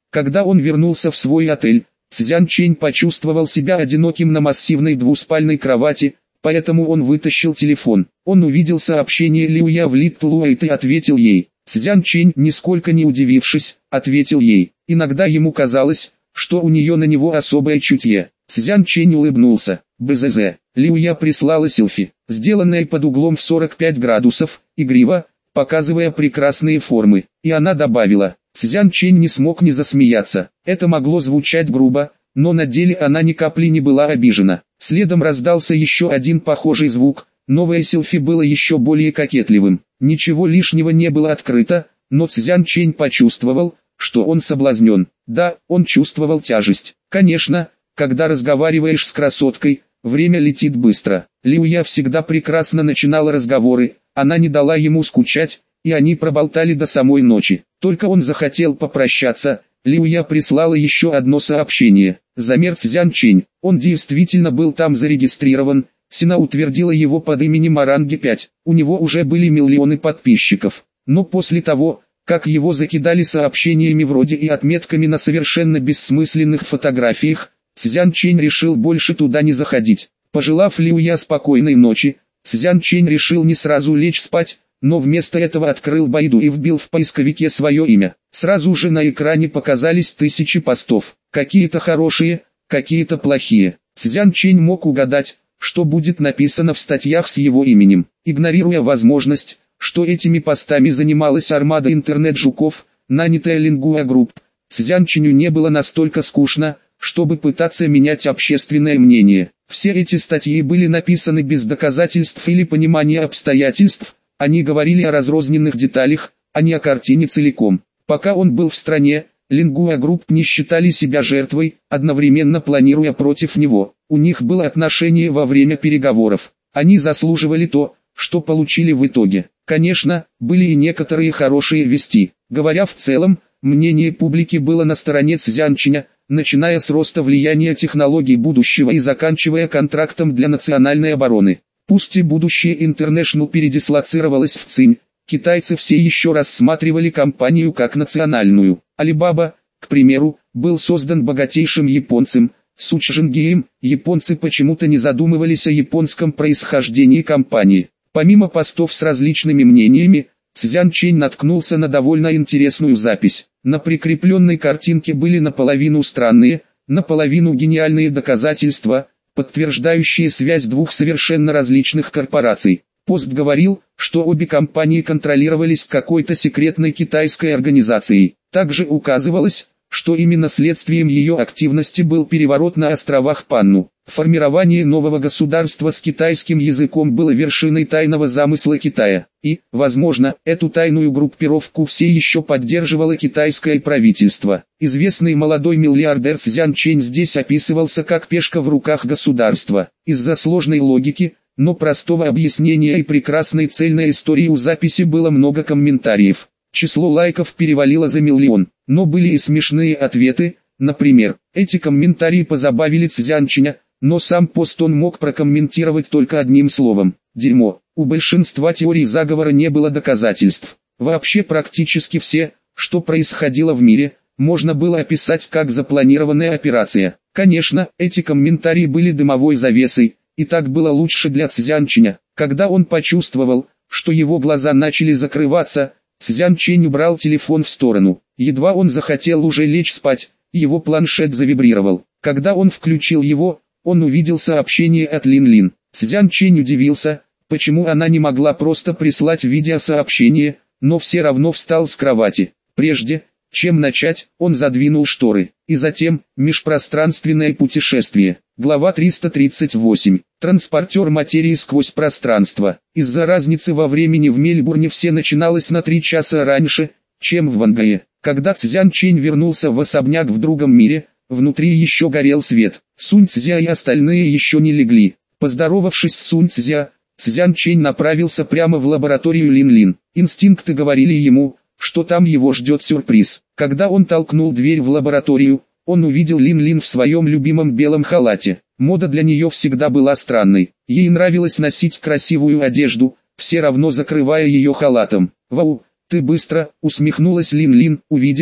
Когда он вернулся в свой отель, Цзян Чэнь почувствовал себя одиноким на массивной двуспальной кровати, поэтому он вытащил телефон. Он увидел сообщение Лиуя в Little White и ответил ей. Цзян Чэнь, нисколько не удивившись, ответил ей. Иногда ему казалось, что у нее на него особое чутье. Цзян Чэнь улыбнулся. БЗЗ. Лиуя прислала селфи, сделанное под углом в сорок пять градусов, игриво, показывая прекрасные формы. И она добавила. Цзян Чэнь не смог не засмеяться. Это могло звучать грубо, но на деле она ни капли не была обижена. Следом раздался еще один похожий звук. Новое селфи было еще более кокетливым. Ничего лишнего не было открыто, но Цзян Чэнь почувствовал, что он соблазнен. Да, он чувствовал тяжесть. Конечно, когда разговариваешь с красоткой, время летит быстро. Лиуя всегда прекрасно начинала разговоры, она не дала ему скучать, и они проболтали до самой ночи. Только он захотел попрощаться, Лиуя прислала еще одно сообщение. Замер Цзян Чэнь, он действительно был там зарегистрирован, Сина утвердила его под именем Оранги пять, у него уже были миллионы подписчиков. Но после того, как его закидали сообщениями вроде и отметками на совершенно бессмысленных фотографиях, Цзян Чэнь решил больше туда не заходить. Пожелав Лиуя спокойной ночи, Цзян Чэнь решил не сразу лечь спать, но вместо этого открыл Байду и вбил в поисковике свое имя. Сразу же на экране показались тысячи постов, какие-то хорошие, какие-то плохие. Цзян Чэнь мог угадать, что будет написано в статьях с его именем. Игнорируя возможность, что этими постами занималась армада интернет-жуков, нанятая Lingua Group, Цзян Чэню не было настолько скучно, чтобы пытаться менять общественное мнение. Все эти статьи были написаны без доказательств или понимания обстоятельств, они говорили о разрозненных деталях, а не о картине целиком. Пока он был в стране, Lingua Group не считали себя жертвой, одновременно планируя против него. У них было отношение во время переговоров. Они заслуживали то, что получили в итоге. Конечно, были и некоторые хорошие вести. Говоря в целом, мнение публики было на стороне Цзян Чэня, начиная с роста влияния технологий будущего и заканчивая контрактом для национальной обороны. Пусть и будущее International передислоцировалось в Цинь, китайцы все еще рассматривали компанию как национальную. Alibaba, к примеру, был создан богатейшим японцем, Су Чжингеем. Японцы почему-то не задумывались о японском происхождении компании. Помимо постов с различными мнениями, Цзян Чэнь наткнулся на довольно интересную запись. На прикрепленной картинке были наполовину странные, наполовину гениальные доказательства, подтверждающие связь двух совершенно различных корпораций. Пост говорил, что обе компании контролировались какой-то секретной китайской организацией. Также указывалось, что именно следствием ее активности был переворот на островах Панну. Формирование нового государства с китайским языком было вершиной тайного замысла Китая. И, возможно, эту тайную группировку все еще поддерживало китайское правительство. Известный молодой миллиардер Цзян Чэнь здесь описывался как пешка в руках государства. Из-за сложной логики, но простого объяснения и прекрасной цельной истории у записи было много комментариев. Число лайков перевалило за миллион, но были и смешные ответы, например, эти комментарии позабавили Цзян Чэня, но сам пост он мог прокомментировать только одним словом – дерьмо. У большинства теорий заговора не было доказательств. Вообще практически все, что происходило в мире, можно было описать как запланированная операция. Конечно, эти комментарии были дымовой завесой, и так было лучше для Цзян Чэня. Когда он почувствовал, что его глаза начали закрываться, Цзян Чэнь убрал телефон в сторону. Едва он захотел уже лечь спать, его планшет завибрировал. Когда он включил его, он увидел сообщение от Лин Лин. Цзян Чэнь удивился, почему она не могла просто прислать видеосообщение, но все равно встал с кровати. Прежде, чем начать, он задвинул шторы. И затем, межпространственное путешествие. Глава триста тридцать восемь. Транспортер материи сквозь пространство. Из-за разницы во времени в Мельбурне все начиналось на три часа раньше, чем в Вангае. Когда Цзян Чэнь вернулся в особняк в другом мире, внутри еще горел свет. Сунь Цзя и остальные еще не легли. Поздоровавшись с Сунь Цзя, Цзян Чэнь направился прямо в лабораторию Лин Лин. Инстинкты говорили ему, что там его ждет сюрприз. Когда он толкнул дверь в лабораторию, он увидел Лин Лин в своем любимом белом халате. Мода для нее всегда была странной. Ей нравилось носить красивую одежду, все равно закрывая ее халатом. «Вау, ты быстро!» — усмехнулась Лин Лин, увидев,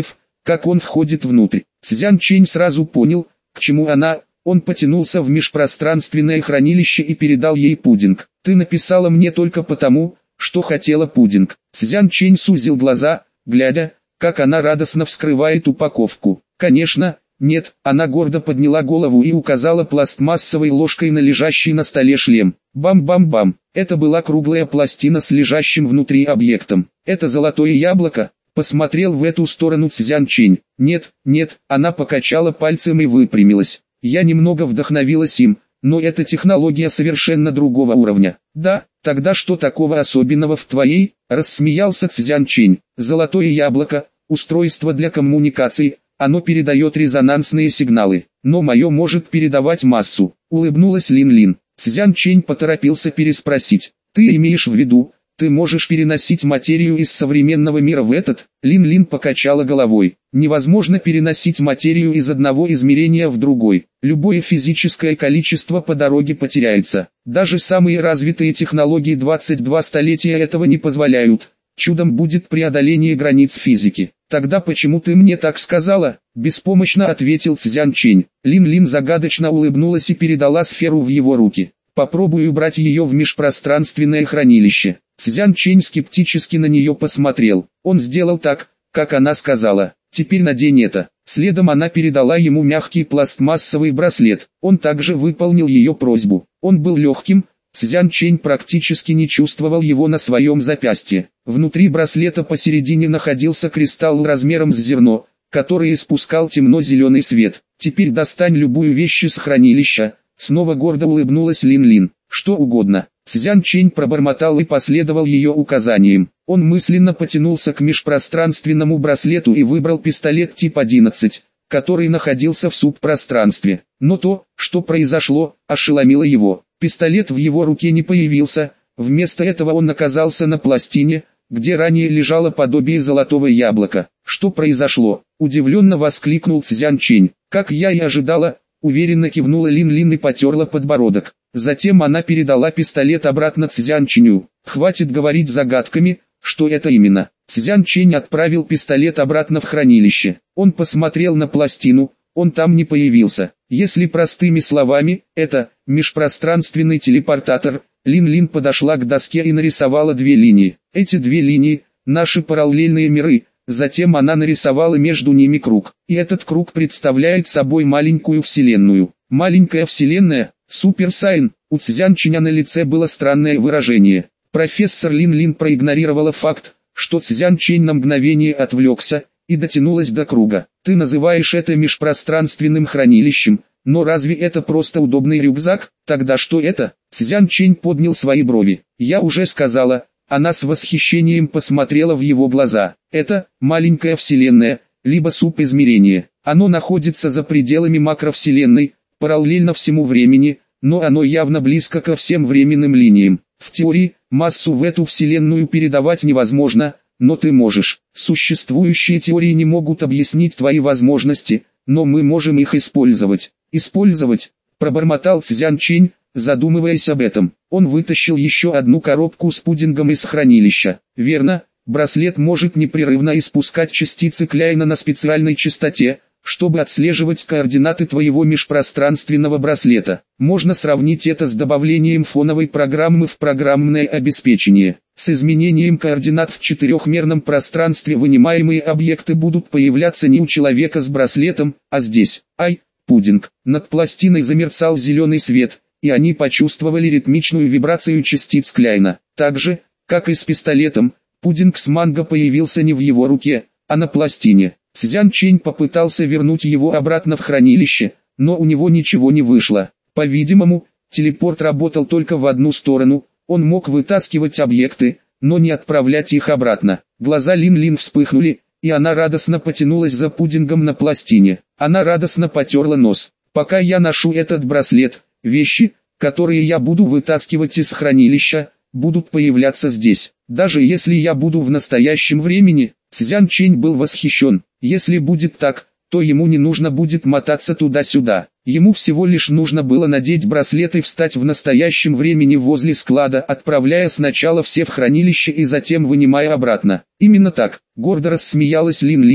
как он входит внутрь. Цзян Чэнь сразу понял, к чему она. Он потянулся в межпространственное хранилище и передал ей пудинг. «Ты написала мне только потому, что хотела пудинг». Цзян Чэнь сузил глаза, глядя, как она радостно вскрывает упаковку. «Конечно, нет», она гордо подняла голову и указала пластмассовой ложкой на лежащий на столе шлем. Бам-бам-бам, это была круглая пластина с лежащим внутри объектом. «Это золотое яблоко?» Посмотрел в эту сторону Цзян Чэнь. «Нет, нет», она покачала пальцем и выпрямилась. «Я немного вдохновилась им, но эта технология совершенно другого уровня». «Да, тогда что такого особенного в твоей?» – рассмеялся Цзян Чэнь. «Золотое яблоко, устройство для коммуникации, оно передает резонансные сигналы, но мое может передавать массу», – улыбнулась Лин-Лин. Цзян Чэнь поторопился переспросить. «Ты имеешь в виду, ты можешь переносить материю из современного мира в этот?» Лин-Лин покачала головой. «Невозможно переносить материю из одного измерения в другой. Любое физическое количество по дороге потеряется. Даже самые развитые технологии двадцать два столетия этого не позволяют. Чудом будет преодоление границ физики». «Тогда почему ты мне так сказала?» – беспомощно ответил Цзян Чэнь. Лин-Лин загадочно улыбнулась и передала сферу в его руки. «Попробуй убрать ее в межпространственное хранилище». Цзян Чэнь скептически на нее посмотрел. Он сделал так, как она сказала. «Теперь надень это». Следом она передала ему мягкий пластмассовый браслет. Он также выполнил ее просьбу. Он был легким, Цзян Чэнь практически не чувствовал его на своем запястье. Внутри браслета посередине находился кристалл размером с зерно, который испускал темно-зеленый свет. «Теперь достань любую вещь из хранилища», снова гордо улыбнулась Лин-Лин. «Что угодно». Цзян Чэнь пробормотал и последовал ее указаниям. Он мысленно потянулся к межпространственному браслету и выбрал пистолет тип одиннадцать, который находился в субпространстве. Но то, что произошло, ошеломило его. Пистолет в его руке не появился, вместо этого он оказался на пластине, где ранее лежало подобие золотого яблока. «Что произошло?» – удивленно воскликнул Цзян Чэнь. «Как я и ожидала», – уверенно кивнула Лин-Лин и потерла подбородок. Затем она передала пистолет обратно Цзян Чэню. «Хватит говорить загадками, что это именно». Цзян Чэнь отправил пистолет обратно в хранилище. Он посмотрел на пластину, он там не появился. Если простыми словами, это межпространственный телепортатор. Лин-Лин подошла к доске и нарисовала две линии. Эти две линии – наши параллельные миры. Затем она нарисовала между ними круг. И этот круг представляет собой маленькую вселенную. Маленькая вселенная, суперсайн. У Цзян Чэня на лице было странное выражение. Профессор Лин-Лин проигнорировала факт, что Цзян Чэнь на мгновение отвлекся, и дотянулась до круга. «Ты называешь это межпространственным хранилищем, но разве это просто удобный рюкзак? Тогда что это?» Цзян Чэнь поднял свои брови. «Я уже сказала». Она с восхищением посмотрела в его глаза. «Это маленькая вселенная, либо субизмерение. Оно находится за пределами макровселенной, параллельно всему времени, но оно явно близко ко всем временным линиям. В теории, массу в эту вселенную передавать невозможно, но ты можешь. Существующие теории не могут объяснить твои возможности, но мы можем их использовать». «Использовать?» – пробормотал Цзян Чэнь, задумываясь об этом. Он вытащил еще одну коробку с пудингом из хранилища. «Верно, браслет может непрерывно испускать частицы Кляйна на специальной частоте, чтобы отслеживать координаты твоего межпространственного браслета. Можно сравнить это с добавлением фоновой программы в программное обеспечение. С изменением координат в четырехмерном пространстве вынимаемые объекты будут появляться не у человека с браслетом, а здесь. Ай, пудинг». Над пластиной замерцал зеленый свет, и они почувствовали ритмичную вибрацию частиц Кляйна. Так же, как и с пистолетом, пудинг с манго появился не в его руке, а на пластине. Цзян Чэнь попытался вернуть его обратно в хранилище, но у него ничего не вышло. По-видимому, телепорт работал только в одну сторону, он мог вытаскивать объекты, но не отправлять их обратно. Глаза Лин-Лин вспыхнули, и она радостно потянулась за пудингом на пластине. Она радостно потерла нос. «Пока я ношу этот браслет, вещи, которые я буду вытаскивать из хранилища, будут появляться здесь. Даже если я буду в настоящем времени». Цзян Чэнь был восхищен. Если будет так, то ему не нужно будет мотаться туда-сюда. Ему всего лишь нужно было надеть браслет и встать в настоящем времени возле склада, отправляя сначала все в хранилище и затем вынимая обратно. Именно так, гордо рассмеялась Лин-Лин,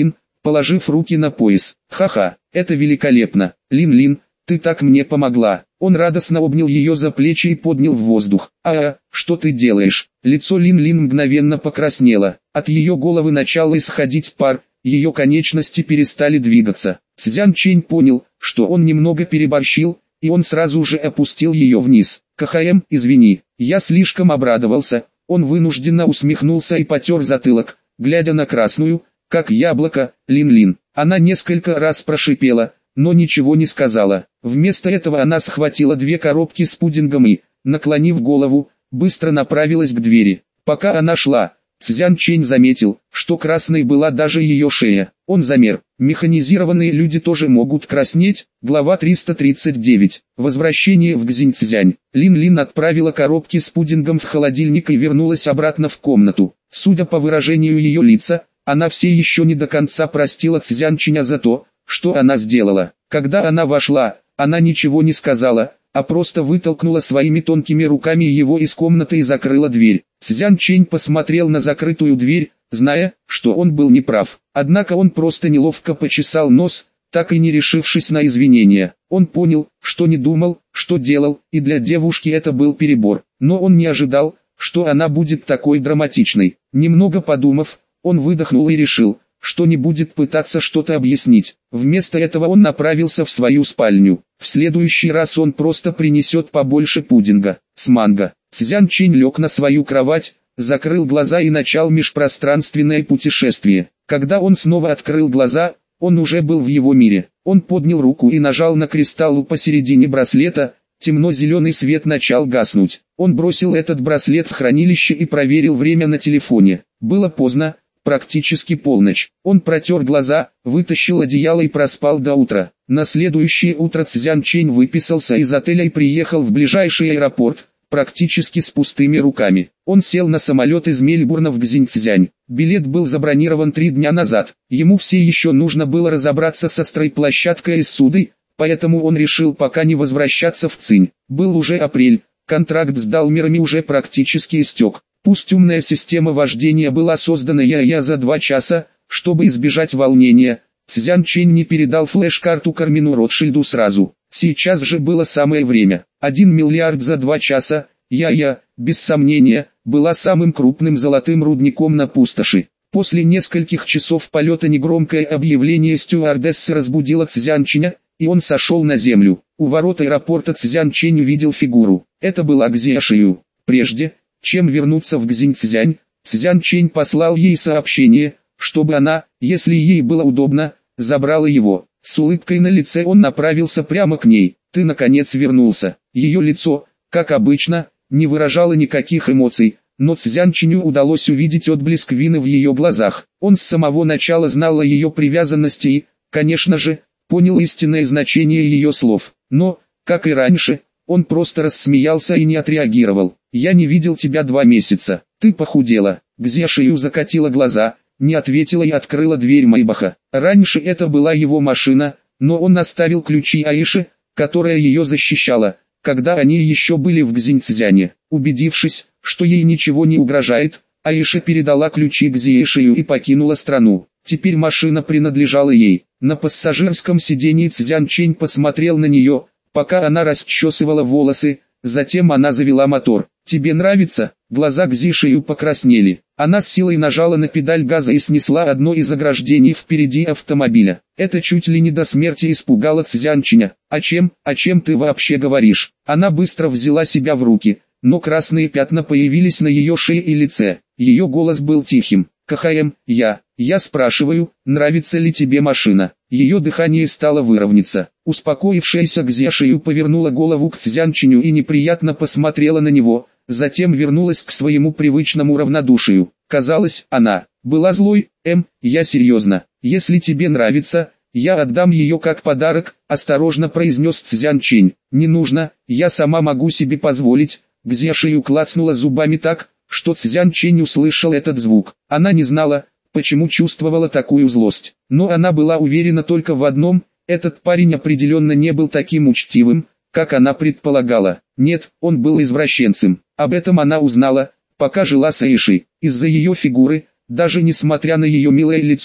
положив руки на пояс. «Ха-ха, это великолепно, Лин-Лин, ты так мне помогла». Он радостно обнял ее за плечи и поднял в воздух. «А, что ты делаешь?» Лицо Лин-Лин мгновенно покраснело. От ее головы начал исходить пар, ее конечности перестали двигаться. Цзян Чэнь понял, что он немного переборщил, и он сразу же опустил ее вниз. «КХМ, извини, я слишком обрадовался». Он вынужденно усмехнулся и потер затылок, глядя на красную, как яблоко, Лин-Лин. Она несколько раз прошипела, но ничего не сказала. Вместо этого она схватила две коробки с пудингом и, наклонив голову, быстро направилась к двери. Пока она шла, Цзян Чэнь заметил, что красной была даже ее шея. Он замер. Механизированные люди тоже могут краснеть. Глава триста тридцать девять. Возвращение в Гзиньцзянь. Лин-Лин отправила коробки с пудингом в холодильник и вернулась обратно в комнату. Судя по выражению ее лица, она все еще не до конца простила Цзян Чэня за то, что она сделала. Когда она вошла, она ничего не сказала, а просто вытолкнула своими тонкими руками его из комнаты и закрыла дверь. Цзян Чэнь посмотрел на закрытую дверь, зная, что он был неправ. Однако он просто неловко почесал нос, так и не решившись на извинения. Он понял, что не думал, что делал, и для девушки это был перебор. Но он не ожидал, что она будет такой драматичной. Немного подумав, он выдохнул и решил, что не будет пытаться что-то объяснить. Вместо этого он направился в свою спальню. В следующий раз он просто принесет побольше пудинга с манго. Цзян Чэнь лег на свою кровать, закрыл глаза и начал межпространственное путешествие. Когда он снова открыл глаза, он уже был в его мире. Он поднял руку и нажал на кристалл посередине браслета, темно-зеленый свет начал гаснуть. Он бросил этот браслет в хранилище и проверил время на телефоне. Было поздно. Практически полночь. Он протер глаза, вытащил одеяло и проспал до утра. На следующее утро Цзян Чэнь выписался из отеля и приехал в ближайший аэропорт, практически с пустыми руками. Он сел на самолет из Мельбурна в Гзиньцзянь. Билет был забронирован три дня назад. Ему все еще нужно было разобраться со стройплощадкой из Суды, поэтому он решил пока не возвращаться в Цинь. Был уже апрель, контракт с Далмерами уже практически истек. Пусть умная система вождения была создана я-я за два часа, чтобы избежать волнения, Цзян Чэнь не передал флеш-карту Кармину Ротшильду сразу. Сейчас же было самое время. Один миллиард за два часа, я-я, без сомнения, была самым крупным золотым рудником на пустоши. После нескольких часов полета негромкое объявление стюардессы разбудило Цзян Чэня, и он сошел на землю. У ворот аэропорта Цзян Чэнь увидел фигуру. Это была Гзия Шию. Прежде чем вернуться в Гзиньцзянь, Цзян Чэнь послал ей сообщение, чтобы она, если ей было удобно, забрала его. С улыбкой на лице он направился прямо к ней. «Ты наконец вернулся». Ее лицо, как обычно, не выражало никаких эмоций, но Цзян Чэню удалось увидеть отблеск вины в ее глазах. Он с самого начала знал о ее привязанности и, конечно же, понял истинное значение ее слов. Но, как и раньше, он просто рассмеялся и не отреагировал. «Я не видел тебя два месяца. Ты похудела». Гзия Шию закатила глаза, не ответила и открыла дверь Майбаха. Раньше это была его машина, но он оставил ключи Аише, которая ее защищала, когда они еще были в Гзиньцзяне. Убедившись, что ей ничего не угрожает, Аиша передала ключи Гзие Шию и покинула страну. Теперь машина принадлежала ей. На пассажирском сидении Цзян Чэнь посмотрел на нее, пока она расчесывала волосы, затем она завела мотор. «Тебе нравится?» Глаза Гзии Шию покраснели. Она с силой нажала на педаль газа и снесла одно из ограждений впереди автомобиля. Это чуть ли не до смерти испугало Цзян Чэня. «О чем, о чем ты вообще говоришь?» Она быстро взяла себя в руки, но красные пятна появились на ее шее и лице. Ее голос был тихим. «КХМ, я, я спрашиваю, нравится ли тебе машина?» Ее дыхание стало выровняться. Успокоившаяся Гзия Шию повернула голову к Цзян Чэню и неприятно посмотрела на него, затем вернулась к своему привычному равнодушию. Казалось, она была злой. «Эм, я серьезно, если тебе нравится, я отдам ее как подарок», осторожно произнес Цзян Чэнь. «Не нужно, я сама могу себе позволить». Гзия Шию клацнула зубами так, что Цзян Чэнь услышал этот звук. Она не знала, почему чувствовала такую злость, но она была уверена только в одном: этот парень определенно не был таким учтивым, как она предполагала. Нет, он был извращенцем. Об этом она узнала, пока жила с Аишей. Из-за ее фигуры, даже несмотря на ее милое лицо,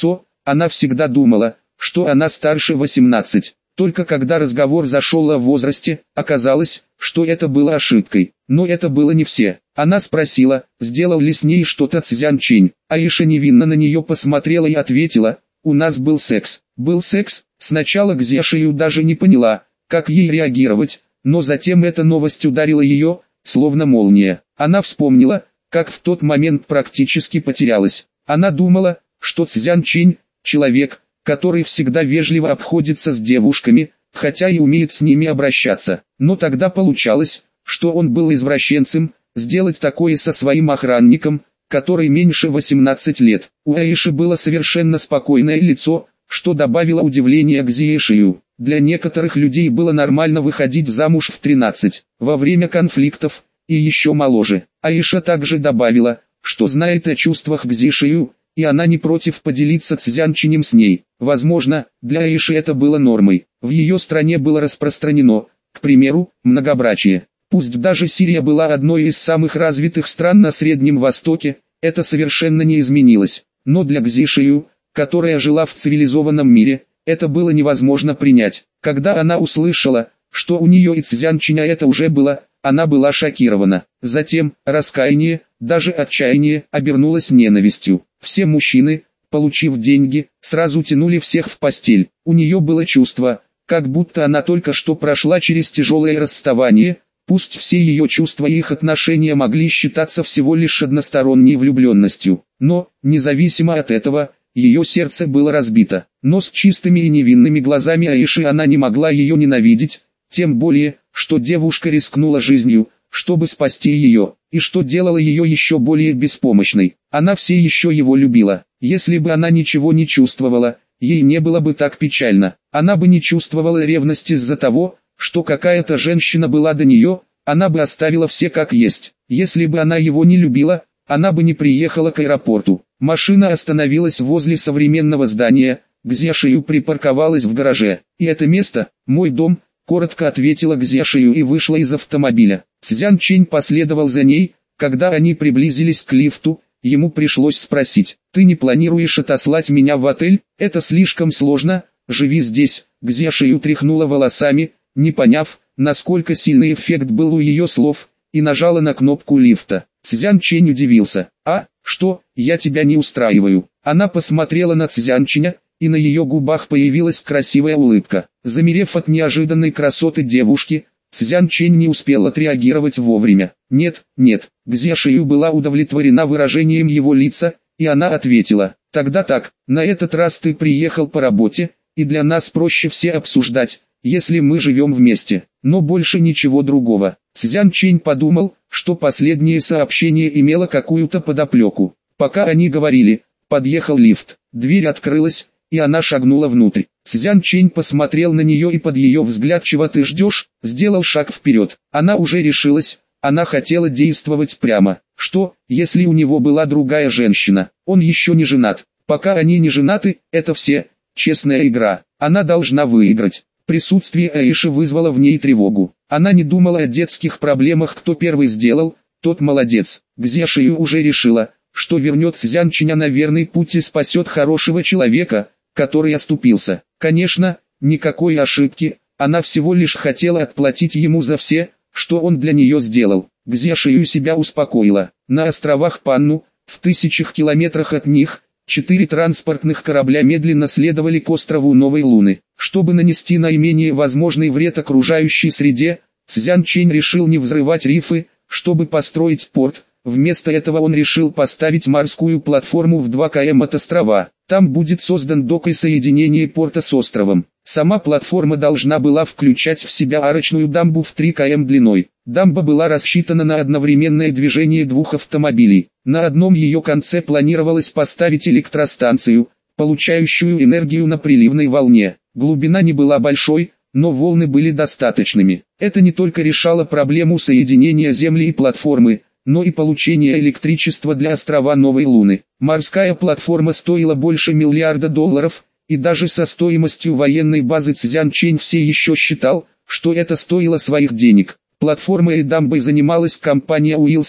Она всегда думала, что она старше восемнадцати. Только когда разговор зашел о возрасте, оказалось, что это было ошибкой. Но это было не все. Она спросила, сделал ли с ней что-то Цзян Чэнь. Аиша невинно на нее посмотрела и ответила: «У нас был секс». Был секс? Сначала Гзя Шию даже не поняла, как ей реагировать, но затем эта новость ударила ее, словно молния. Она вспомнила, как в тот момент практически потерялась. Она думала, что Цзян Чэнь – человек, который всегда вежливо обходится с девушками, хотя и умеет с ними обращаться. Но тогда получалось, что он был извращенцем, сделать такое со своим охранником, который меньше восемнадцати лет. У Аиши было совершенно спокойное лицо, что добавило удивления к Гзя Шию. Для некоторых людей было нормально выходить замуж в тринадцать, во время конфликтов, и еще моложе. Аиша также добавила, что знает о чувствах Гзя Шию, и она не против поделиться Цзян Чэнем с ней. Возможно, для Аиши это было нормой. В ее стране было распространено, к примеру, многобрачие. Пусть даже Сирия была одной из самых развитых стран на Среднем Востоке, это совершенно не изменилось. Но для Гзя Шию, которая жила в цивилизованном мире, это было невозможно принять. Когда она услышала, что у нее и Цзян Чэня это уже было, она была шокирована. Затем, раскаяние, даже отчаяние, обернулось ненавистью. Все мужчины, получив деньги, сразу тянули всех в постель. У нее было чувство, как будто она только что прошла через тяжелое расставание, пусть все ее чувства и их отношения могли считаться всего лишь односторонней влюбленностью. Но, независимо от этого, ее сердце было разбито. Но с чистыми и невинными глазами Аиши она не могла ее ненавидеть, тем более, что девушка рискнула жизнью, чтобы спасти ее, и что делало ее еще более беспомощной. Она все еще его любила. Если бы она ничего не чувствовала, ей не было бы так печально. Она бы не чувствовала ревности из-за того, что какая-то женщина была до нее, она бы оставила все как есть. Если бы она его не любила, она бы не приехала к аэропорту. Машина остановилась возле современного здания, Гзя Шию припарковалась в гараже. «И это место, мой дом», — коротко ответила Гзя Шию и вышла из автомобиля. Цзян Чэнь последовал за ней. Когда они приблизились к лифту, ему пришлось спросить: «Ты не планируешь отослать меня в отель? Это слишком сложно, живи здесь». Гзя Шию тряхнула волосами, не поняв, насколько сильный эффект был у ее слов, и нажала на кнопку лифта. Цзян Чэнь удивился. «А, что, я тебя не устраиваю?» Она посмотрела на Цзян Чэня, и на ее губах появилась красивая улыбка. Замерев от неожиданной красоты девушки, Цзян Чэнь не успел отреагировать вовремя. «Нет, нет». Гзя Шию была удовлетворена выражением его лица, и она ответила: «Тогда так, на этот раз ты приехал по работе, и для нас проще все обсуждать, если мы живем вместе, но больше ничего другого». Цзян Чэнь подумал, что последнее сообщение имело какую-то подоплеку. Пока они говорили, подъехал лифт, дверь открылась, и она шагнула внутрь. Цзян Чэнь посмотрел на нее и под ее взгляд «Чего ты ждешь?» сделал шаг вперед. Она уже решилась, она хотела действовать прямо. Что, если у него была другая женщина? Он еще не женат. Пока они не женаты, это все, честная игра. Она должна выиграть. Присутствие Аиши вызвало в ней тревогу. Она не думала о детских проблемах, кто первый сделал, тот молодец. Гзя Шию уже решила, что вернет Цзян Чэня на верный путь и спасет хорошего человека, который оступился. Конечно, никакой ошибки, она всего лишь хотела отплатить ему за все, что он для нее сделал. Гзя Шию себя успокоила. На островах Панну, в тысячах километрах от них, четыре транспортных корабля медленно следовали к острову Новой Луны. Чтобы нанести наименее возможный вред окружающей среде, Цзян Чэнь решил не взрывать рифы, чтобы построить порт. Вместо этого он решил поставить морскую платформу в два километра от острова. Там будет создан док и соединение порта с островом. Сама платформа должна была включать в себя арочную дамбу в три километра длиной. Дамба была рассчитана на одновременное движение двух автомобилей. На одном ее конце планировалось поставить электростанцию, получающую энергию на приливной волне. Глубина не была большой, но волны были достаточными. Это не только решало проблему соединения Земли и платформы, но и получение электричества для острова Новой Луны. Морская платформа стоила больше миллиарда долларов, и даже со стоимостью военной базы Цзян Чэнь все еще считал, что это стоило своих денег. Платформой и дамбой занималась компания Уилсон,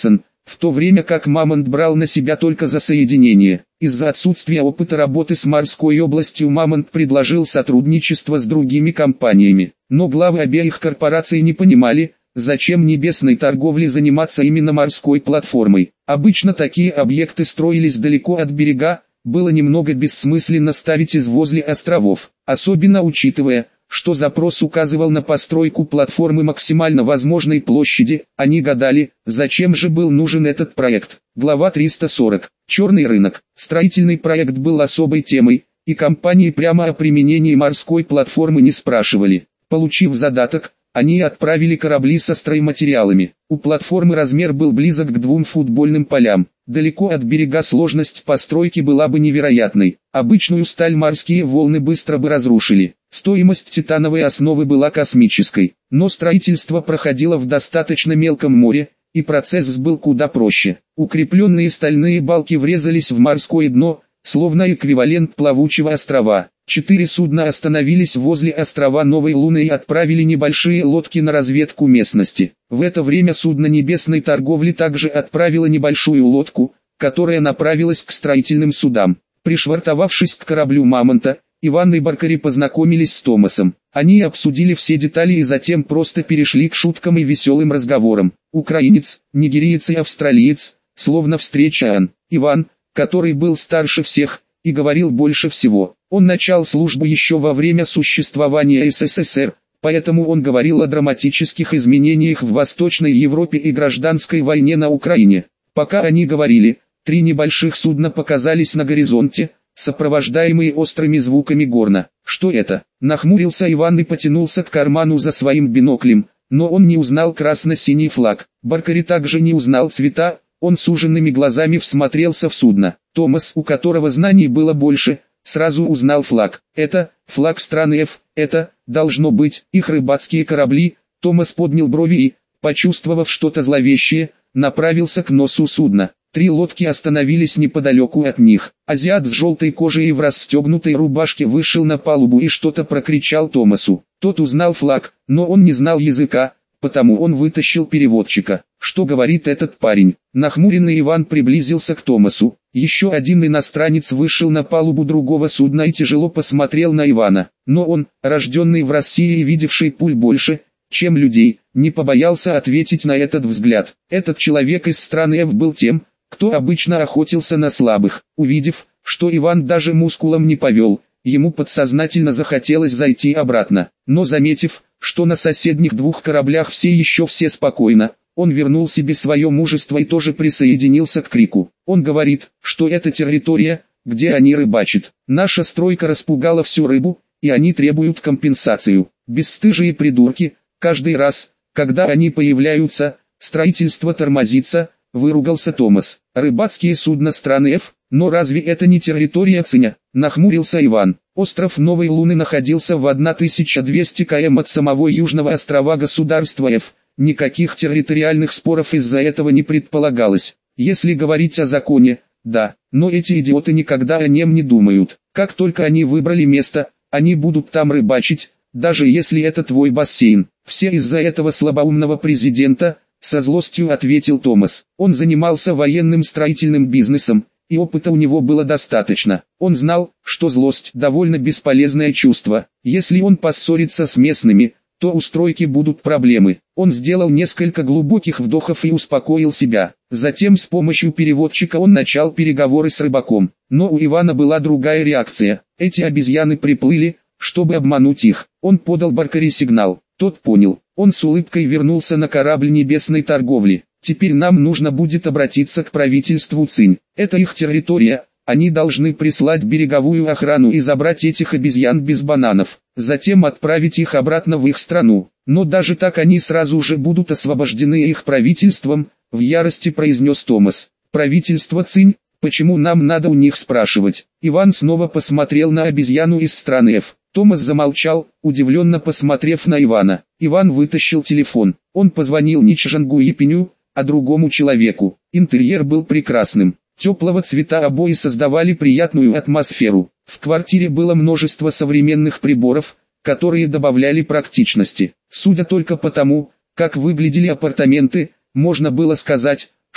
в то время как Мамонт брал на себя только за соединение. Из-за отсутствия опыта работы с морской областью Мамонт предложил сотрудничество с другими компаниями, но главы обеих корпораций не понимали, зачем небесной торговле заниматься именно морской платформой. Обычно такие объекты строились далеко от берега, было немного бессмысленно ставить из возле островов, особенно учитывая, что запрос указывал на постройку платформы максимально возможной площади. Они гадали, зачем же был нужен этот проект. Глава триста сорок. Черный рынок. Строительный проект был особой темой, и компании прямо о применении морской платформы не спрашивали. Получив задаток, они отправили корабли со стройматериалами. У платформы размер был близок к двум футбольным полям. Далеко от берега сложность постройки была бы невероятной. Обычную сталь морские волны быстро бы разрушили. Стоимость титановой основы была космической, но строительство проходило в достаточно мелком море, и процесс был куда проще. Укрепленные стальные балки врезались в морское дно, словно эквивалент плавучего острова. Четыре судна остановились возле острова Новой Луны и отправили небольшие лодки на разведку местности. В это время судно небесной торговли также отправило небольшую лодку, которая направилась к строительным судам. Пришвартовавшись к кораблю Мамонта, Иван и Баркари познакомились с Томасом. Они обсудили все детали и затем просто перешли к шуткам и веселым разговорам. Украинец, нигериец и австралиец, словно встреча Ан. Иван, который был старше всех и говорил больше всего. Он начал службу еще во время существования СССР, поэтому он говорил о драматических изменениях в Восточной Европе и гражданской войне на Украине. Пока они говорили, три небольших судна показались на горизонте, сопровождаемые острыми звуками горна. Что это? Нахмурился Иван и потянулся к карману за своим биноклем, но он не узнал красно-синий флаг. Баркари также не узнал цвета, он суженными глазами всмотрелся в судно. Томас, у которого знаний было больше, сразу узнал флаг. Это флаг страны F, это, должно быть, их рыбацкие корабли. Томас поднял брови и, почувствовав что-то зловещее, направился к носу судна. Три лодки остановились неподалеку от них. Азиат с желтой кожей и в расстегнутой рубашке вышел на палубу и что-то прокричал Томасу. Тот узнал флаг, но он не знал языка, потому он вытащил переводчика. Что говорит этот парень? Нахмуренный Иван приблизился к Томасу. Еще один иностранец вышел на палубу другого судна и тяжело посмотрел на Ивана. Но он, рожденный в России и видевший пуль больше, чем людей, не побоялся ответить на этот взгляд. Этот человек из страны F был тем, кто обычно охотился на слабых. Увидев, что Иван даже мускулом не повел, ему подсознательно захотелось зайти обратно. Но заметив, что на соседних двух кораблях все еще все спокойно, он вернул себе свое мужество и тоже присоединился к крику. Он говорит, что это территория, где они рыбачат. Наша стройка распугала всю рыбу, и они требуют компенсацию. Бесстыжие придурки, каждый раз, когда они появляются, строительство тормозится, выругался Томас. Рыбацкие судна страны F, но разве это не территория Циня? Нахмурился Иван. Остров Новой Луны находился в тысяче двухстах километрах от самого южного острова государства F. Никаких территориальных споров из-за этого не предполагалось. Если говорить о законе, да, но эти идиоты никогда о нем не думают. Как только они выбрали место, они будут там рыбачить, даже если это твой бассейн. Все из-за этого слабоумного президента, со злостью ответил Томас. Он занимался военным строительным бизнесом, и опыта у него было достаточно. Он знал, что злость довольно бесполезное чувство. Если он поссорится с местными, то у стройки будут проблемы. Он сделал несколько глубоких вдохов и успокоил себя. Затем с помощью переводчика он начал переговоры с рыбаком. Но у Ивана была другая реакция. Эти обезьяны приплыли, чтобы обмануть их. Он подал Баркари сигнал. Тот понял. Он с улыбкой вернулся на корабль небесной торговли. Теперь нам нужно будет обратиться к правительству Цинь. Это их территория. Они должны прислать береговую охрану и забрать этих обезьян без бананов. Затем отправить их обратно в их страну. Но даже так они сразу же будут освобождены их правительством, в ярости произнес Томас. Правительство Цинь? Почему нам надо у них спрашивать? Иван снова посмотрел на обезьяну из страны F. Томас замолчал, удивленно посмотрев на Ивана. Иван вытащил телефон. Он позвонил не Чжангу Епеню, а другому человеку. Интерьер был прекрасным. Теплого цвета обои создавали приятную атмосферу. В квартире было множество современных приборов, которые добавляли практичности. Судя только по тому, как выглядели апартаменты, можно было сказать,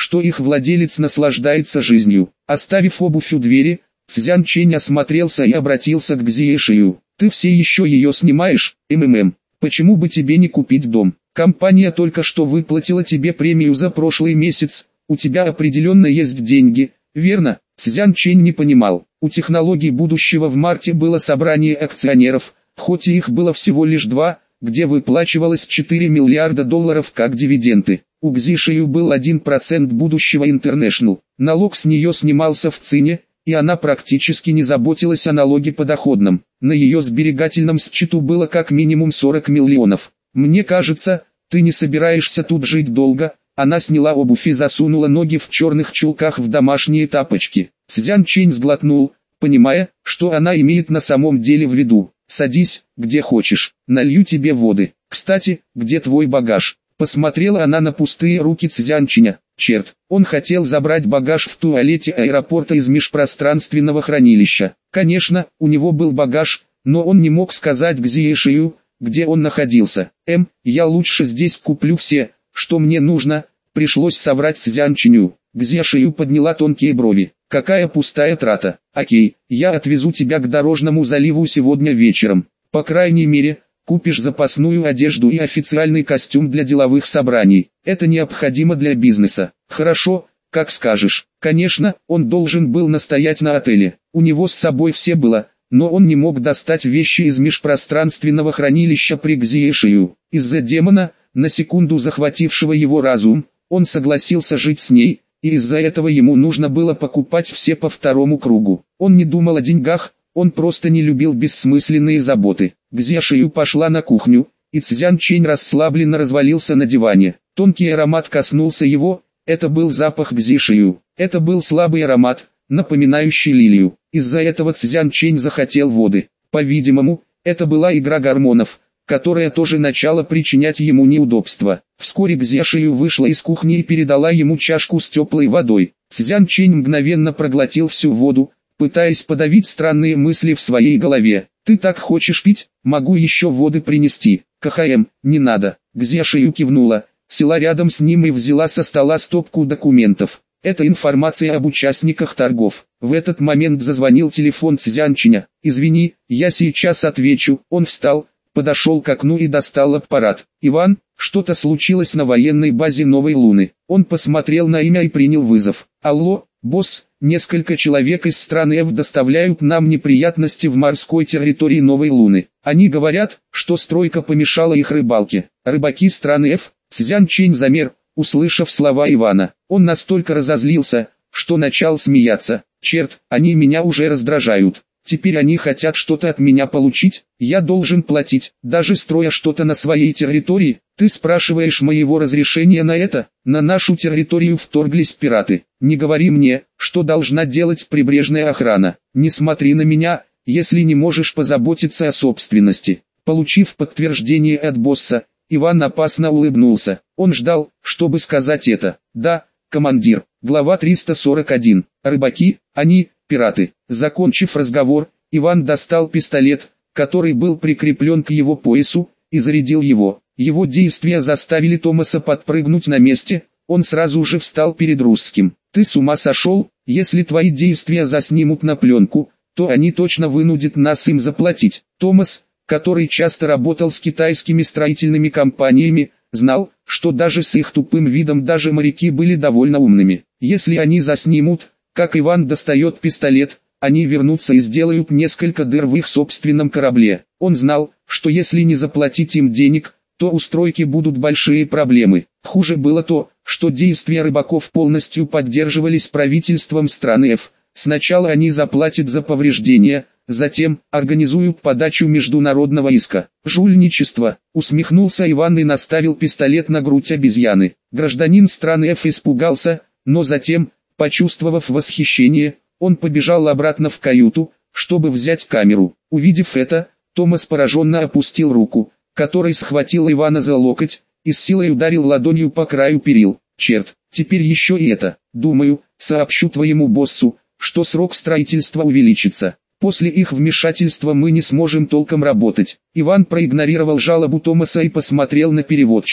что их владелец наслаждается жизнью. Оставив обувь у двери, Цзян Чэнь осмотрелся и обратился к Гзие Шию. «Ты все еще ее снимаешь, МММ? Почему бы тебе не купить дом? Компания только что выплатила тебе премию за прошлый месяц, у тебя определенно есть деньги, верно?» Цзян Чэнь не понимал. У технологий будущего в марте было собрание акционеров, хоть и их было всего лишь два, где выплачивалось четыре миллиарда долларов как дивиденды. У Гзи Шию был один процент будущего International. Налог с нее снимался в цене, и она практически не заботилась о налоге подоходном. На ее сберегательном счету было как минимум сорок миллионов. «Мне кажется, ты не собираешься тут жить долго». Она сняла обувь и засунула ноги в черных чулках в домашние тапочки. Цзян Чэнь сглотнул, понимая, что она имеет на самом деле в виду. «Садись, где хочешь, налью тебе воды. Кстати, где твой багаж?» Посмотрела она на пустые руки Цзян Чэня. Черт, он хотел забрать багаж в туалете аэропорта из межпространственного хранилища. Конечно, у него был багаж, но он не мог сказать Гзие Шию, где он находился. «Эм, я лучше здесь куплю все, что мне нужно», пришлось соврать Цзян Чэню. Гзие Шию подняла тонкие брови. «Какая пустая трата. Окей, я отвезу тебя к Дорожному заливу сегодня вечером. По крайней мере, купишь запасную одежду и официальный костюм для деловых собраний. Это необходимо для бизнеса». «Хорошо, как скажешь». Конечно, он должен был настоять на отеле. У него с собой все было, но он не мог достать вещи из межпространственного хранилища при Гзие Шию. Из-за демона, на секунду захватившего его разум, он согласился жить с ней, и из-за этого ему нужно было покупать все по второму кругу. Он не думал о деньгах, он просто не любил бессмысленные заботы. Гзие Шию пошла на кухню, и Цзян Чэнь расслабленно развалился на диване. Тонкий аромат коснулся его, это был запах Гзие Шию. Это был слабый аромат, напоминающий лилию. Из-за этого Цзян Чэнь захотел воды. По-видимому, это была игра гормонов, которая тоже начала причинять ему неудобства. Вскоре Гзие Шию вышла из кухни и передала ему чашку с теплой водой. Цзян Чэнь мгновенно проглотил всю воду, пытаясь подавить странные мысли в своей голове. «Ты так хочешь пить? Могу еще воды принести». «КХМ, не надо». Гзие Шию кивнула, села рядом с ним и взяла со стола стопку документов. «Это информация об участниках торгов». В этот момент зазвонил телефон Цзян Чэня. «Извини, я сейчас отвечу». Он встал, подошел к окну и достал аппарат. «Иван, что-то случилось на военной базе Новой Луны». Он посмотрел на имя и принял вызов. «Алло, босс, несколько человек из страны F доставляют нам неприятности в морской территории Новой Луны. Они говорят, что стройка помешала их рыбалке. Рыбаки страны F». Цзян Чэнь замер, услышав слова Ивана. Он настолько разозлился, что начал смеяться. «Черт, они меня уже раздражают. Теперь они хотят что-то от меня получить, я должен платить, даже строя что-то на своей территории. Ты спрашиваешь моего разрешения на это? На нашу территорию вторглись пираты. Не говори мне, что должна делать прибрежная охрана. Не смотри на меня, если не можешь позаботиться о собственности». Получив подтверждение от босса, Иван опасно улыбнулся. Он ждал, чтобы сказать это. «Да, командир». Глава триста сорок один. Рыбаки, они, пираты. Закончив разговор, Иван достал пистолет, который был прикреплен к его поясу, и зарядил его. Его действия заставили Томаса подпрыгнуть на месте, он сразу же встал перед русским. «Ты с ума сошел? Если твои действия заснимут на пленку, то они точно вынудят нас им заплатить». Томас, который часто работал с китайскими строительными компаниями, знал, что даже с их тупым видом даже моряки были довольно умными. Если они заснимут, как Иван достает пистолет, они вернутся и сделают несколько дыр в их собственном корабле. Он знал, что если не заплатить им денег, то у стройки будут большие проблемы. Хуже было то, что действия рыбаков полностью поддерживались правительством страны F. Сначала они заплатят за повреждения, затем организуют подачу международного иска. «Жульничество», усмехнулся Иван и наставил пистолет на грудь обезьяны. Гражданин страны F испугался, но затем, почувствовав восхищение, он побежал обратно в каюту, чтобы взять камеру. Увидев это, Томас пораженно опустил руку, которой схватил Ивана за локоть, и с силой ударил ладонью по краю перил. «Черт, теперь еще и это. Думаю, сообщу твоему боссу, что срок строительства увеличится. После их вмешательства мы не сможем толком работать». Иван проигнорировал жалобу Томаса и посмотрел на переводчика.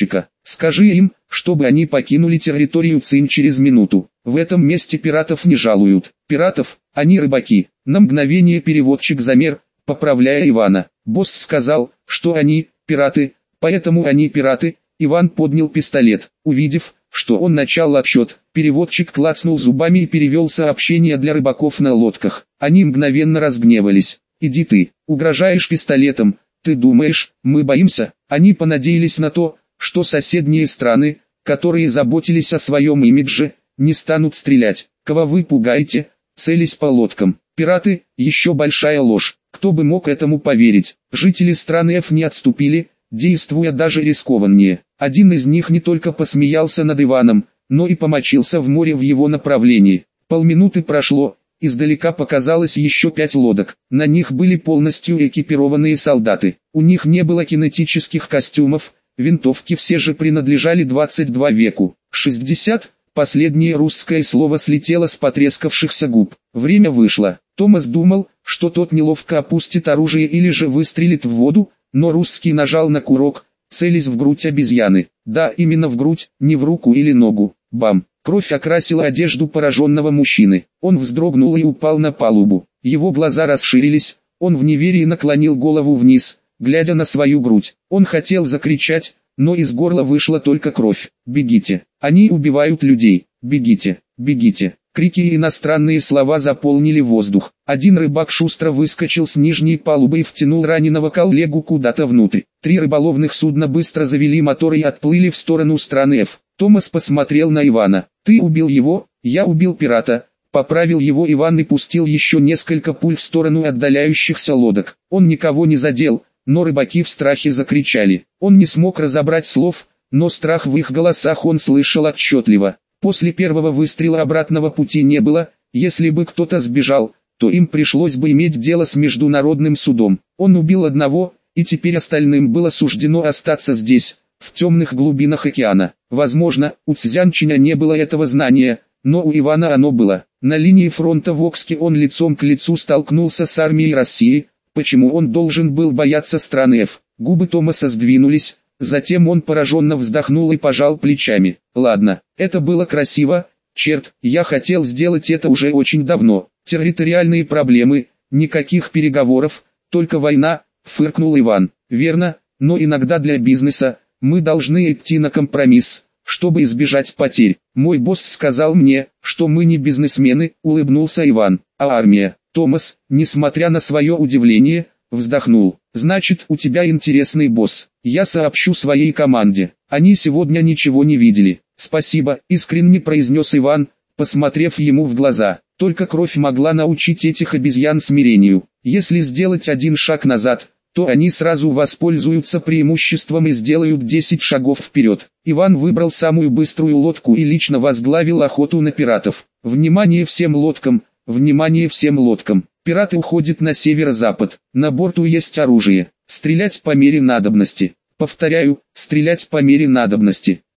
Скажи им, чтобы они покинули территорию Цинь через минуту. В этом месте пиратов не жалуют. Пиратов, они рыбаки. На мгновение переводчик замер, поправляя Ивана. Босс сказал, что они, пираты, поэтому они пираты. Иван поднял пистолет. Увидев, что он начал отсчет, переводчик клацнул зубами и перевел сообщение для рыбаков на лодках. Они мгновенно разгневались. «Иди ты, угрожаешь пистолетом, ты думаешь, мы боимся?» Они понадеялись на то, что соседние страны, которые заботились о своем имидже, не станут стрелять. Кого вы пугаете, целясь по лодкам? Пираты, еще большая ложь. Кто бы мог этому поверить? Жители страны F не отступили, действуя даже рискованнее. Один из них не только посмеялся над Иваном, но и помочился в море в его направлении. Полминуты прошло, издалека показалось еще пять лодок. На них были полностью экипированные солдаты. У них не было кинетических костюмов, винтовки все же принадлежали двадцать второму веку. шестьдесят, последнее русское слово слетело с потрескавшихся губ. Время вышло. Томас думал, что тот неловко опустит оружие или же выстрелит в воду, но русский нажал на курок, целясь в грудь обезьяны. Да, именно в грудь, не в руку или ногу. Бам! Кровь окрасила одежду пораженного мужчины. Он вздрогнул и упал на палубу. Его глаза расширились, он в неверии наклонил голову вниз, глядя на свою грудь. Он хотел закричать, но из горла вышла только кровь. «Бегите! Они убивают людей! Бегите! Бегите!» Крики и иностранные слова заполнили воздух. Один рыбак шустро выскочил с нижней палубы и втянул раненого коллегу куда-то внутрь. Три рыболовных судна быстро завели моторы и отплыли в сторону страны F. Томас посмотрел на Ивана. «Ты убил его, я убил пирата», — поправил его Иван и пустил еще несколько пуль в сторону отдаляющихся лодок. Он никого не задел, но рыбаки в страхе закричали. Он не смог разобрать слов, но страх в их голосах он слышал отчетливо. После первого выстрела обратного пути не было. Если бы кто-то сбежал, то им пришлось бы иметь дело с международным судом. Он убил одного, и теперь остальным было суждено остаться здесь, в темных глубинах океана. Возможно, у Цзянчиня не было этого знания, но у Ивана оно было. На линии фронта в Окске он лицом к лицу столкнулся с армией России. Почему он должен был бояться страны F? Губы Томаса сдвинулись, затем он пораженно вздохнул и пожал плечами. Ладно, это было красиво, черт, я хотел сделать это уже очень давно. Территориальные проблемы, никаких переговоров, только война, фыркнул Иван. Верно, но иногда для бизнеса мы должны идти на компромисс, чтобы избежать потерь. Мой босс сказал мне, что мы не бизнесмены, улыбнулся Иван, а армия. Томас, несмотря на свое удивление, вздохнул. Значит, у тебя интересный босс. Я сообщу своей команде. Они сегодня ничего не видели. Спасибо, искренне произнес Иван, посмотрев ему в глаза. Только кровь могла научить этих обезьян смирению. Если сделать один шаг назад, то они сразу воспользуются преимуществом и сделают десять шагов вперед. Иван выбрал самую быструю лодку и лично возглавил охоту на пиратов. Внимание всем лодкам! Внимание всем лодкам! Пираты уходят на северо-запад. На борту есть оружие. Стрелять по мере надобности. Повторяю, стрелять по мере надобности.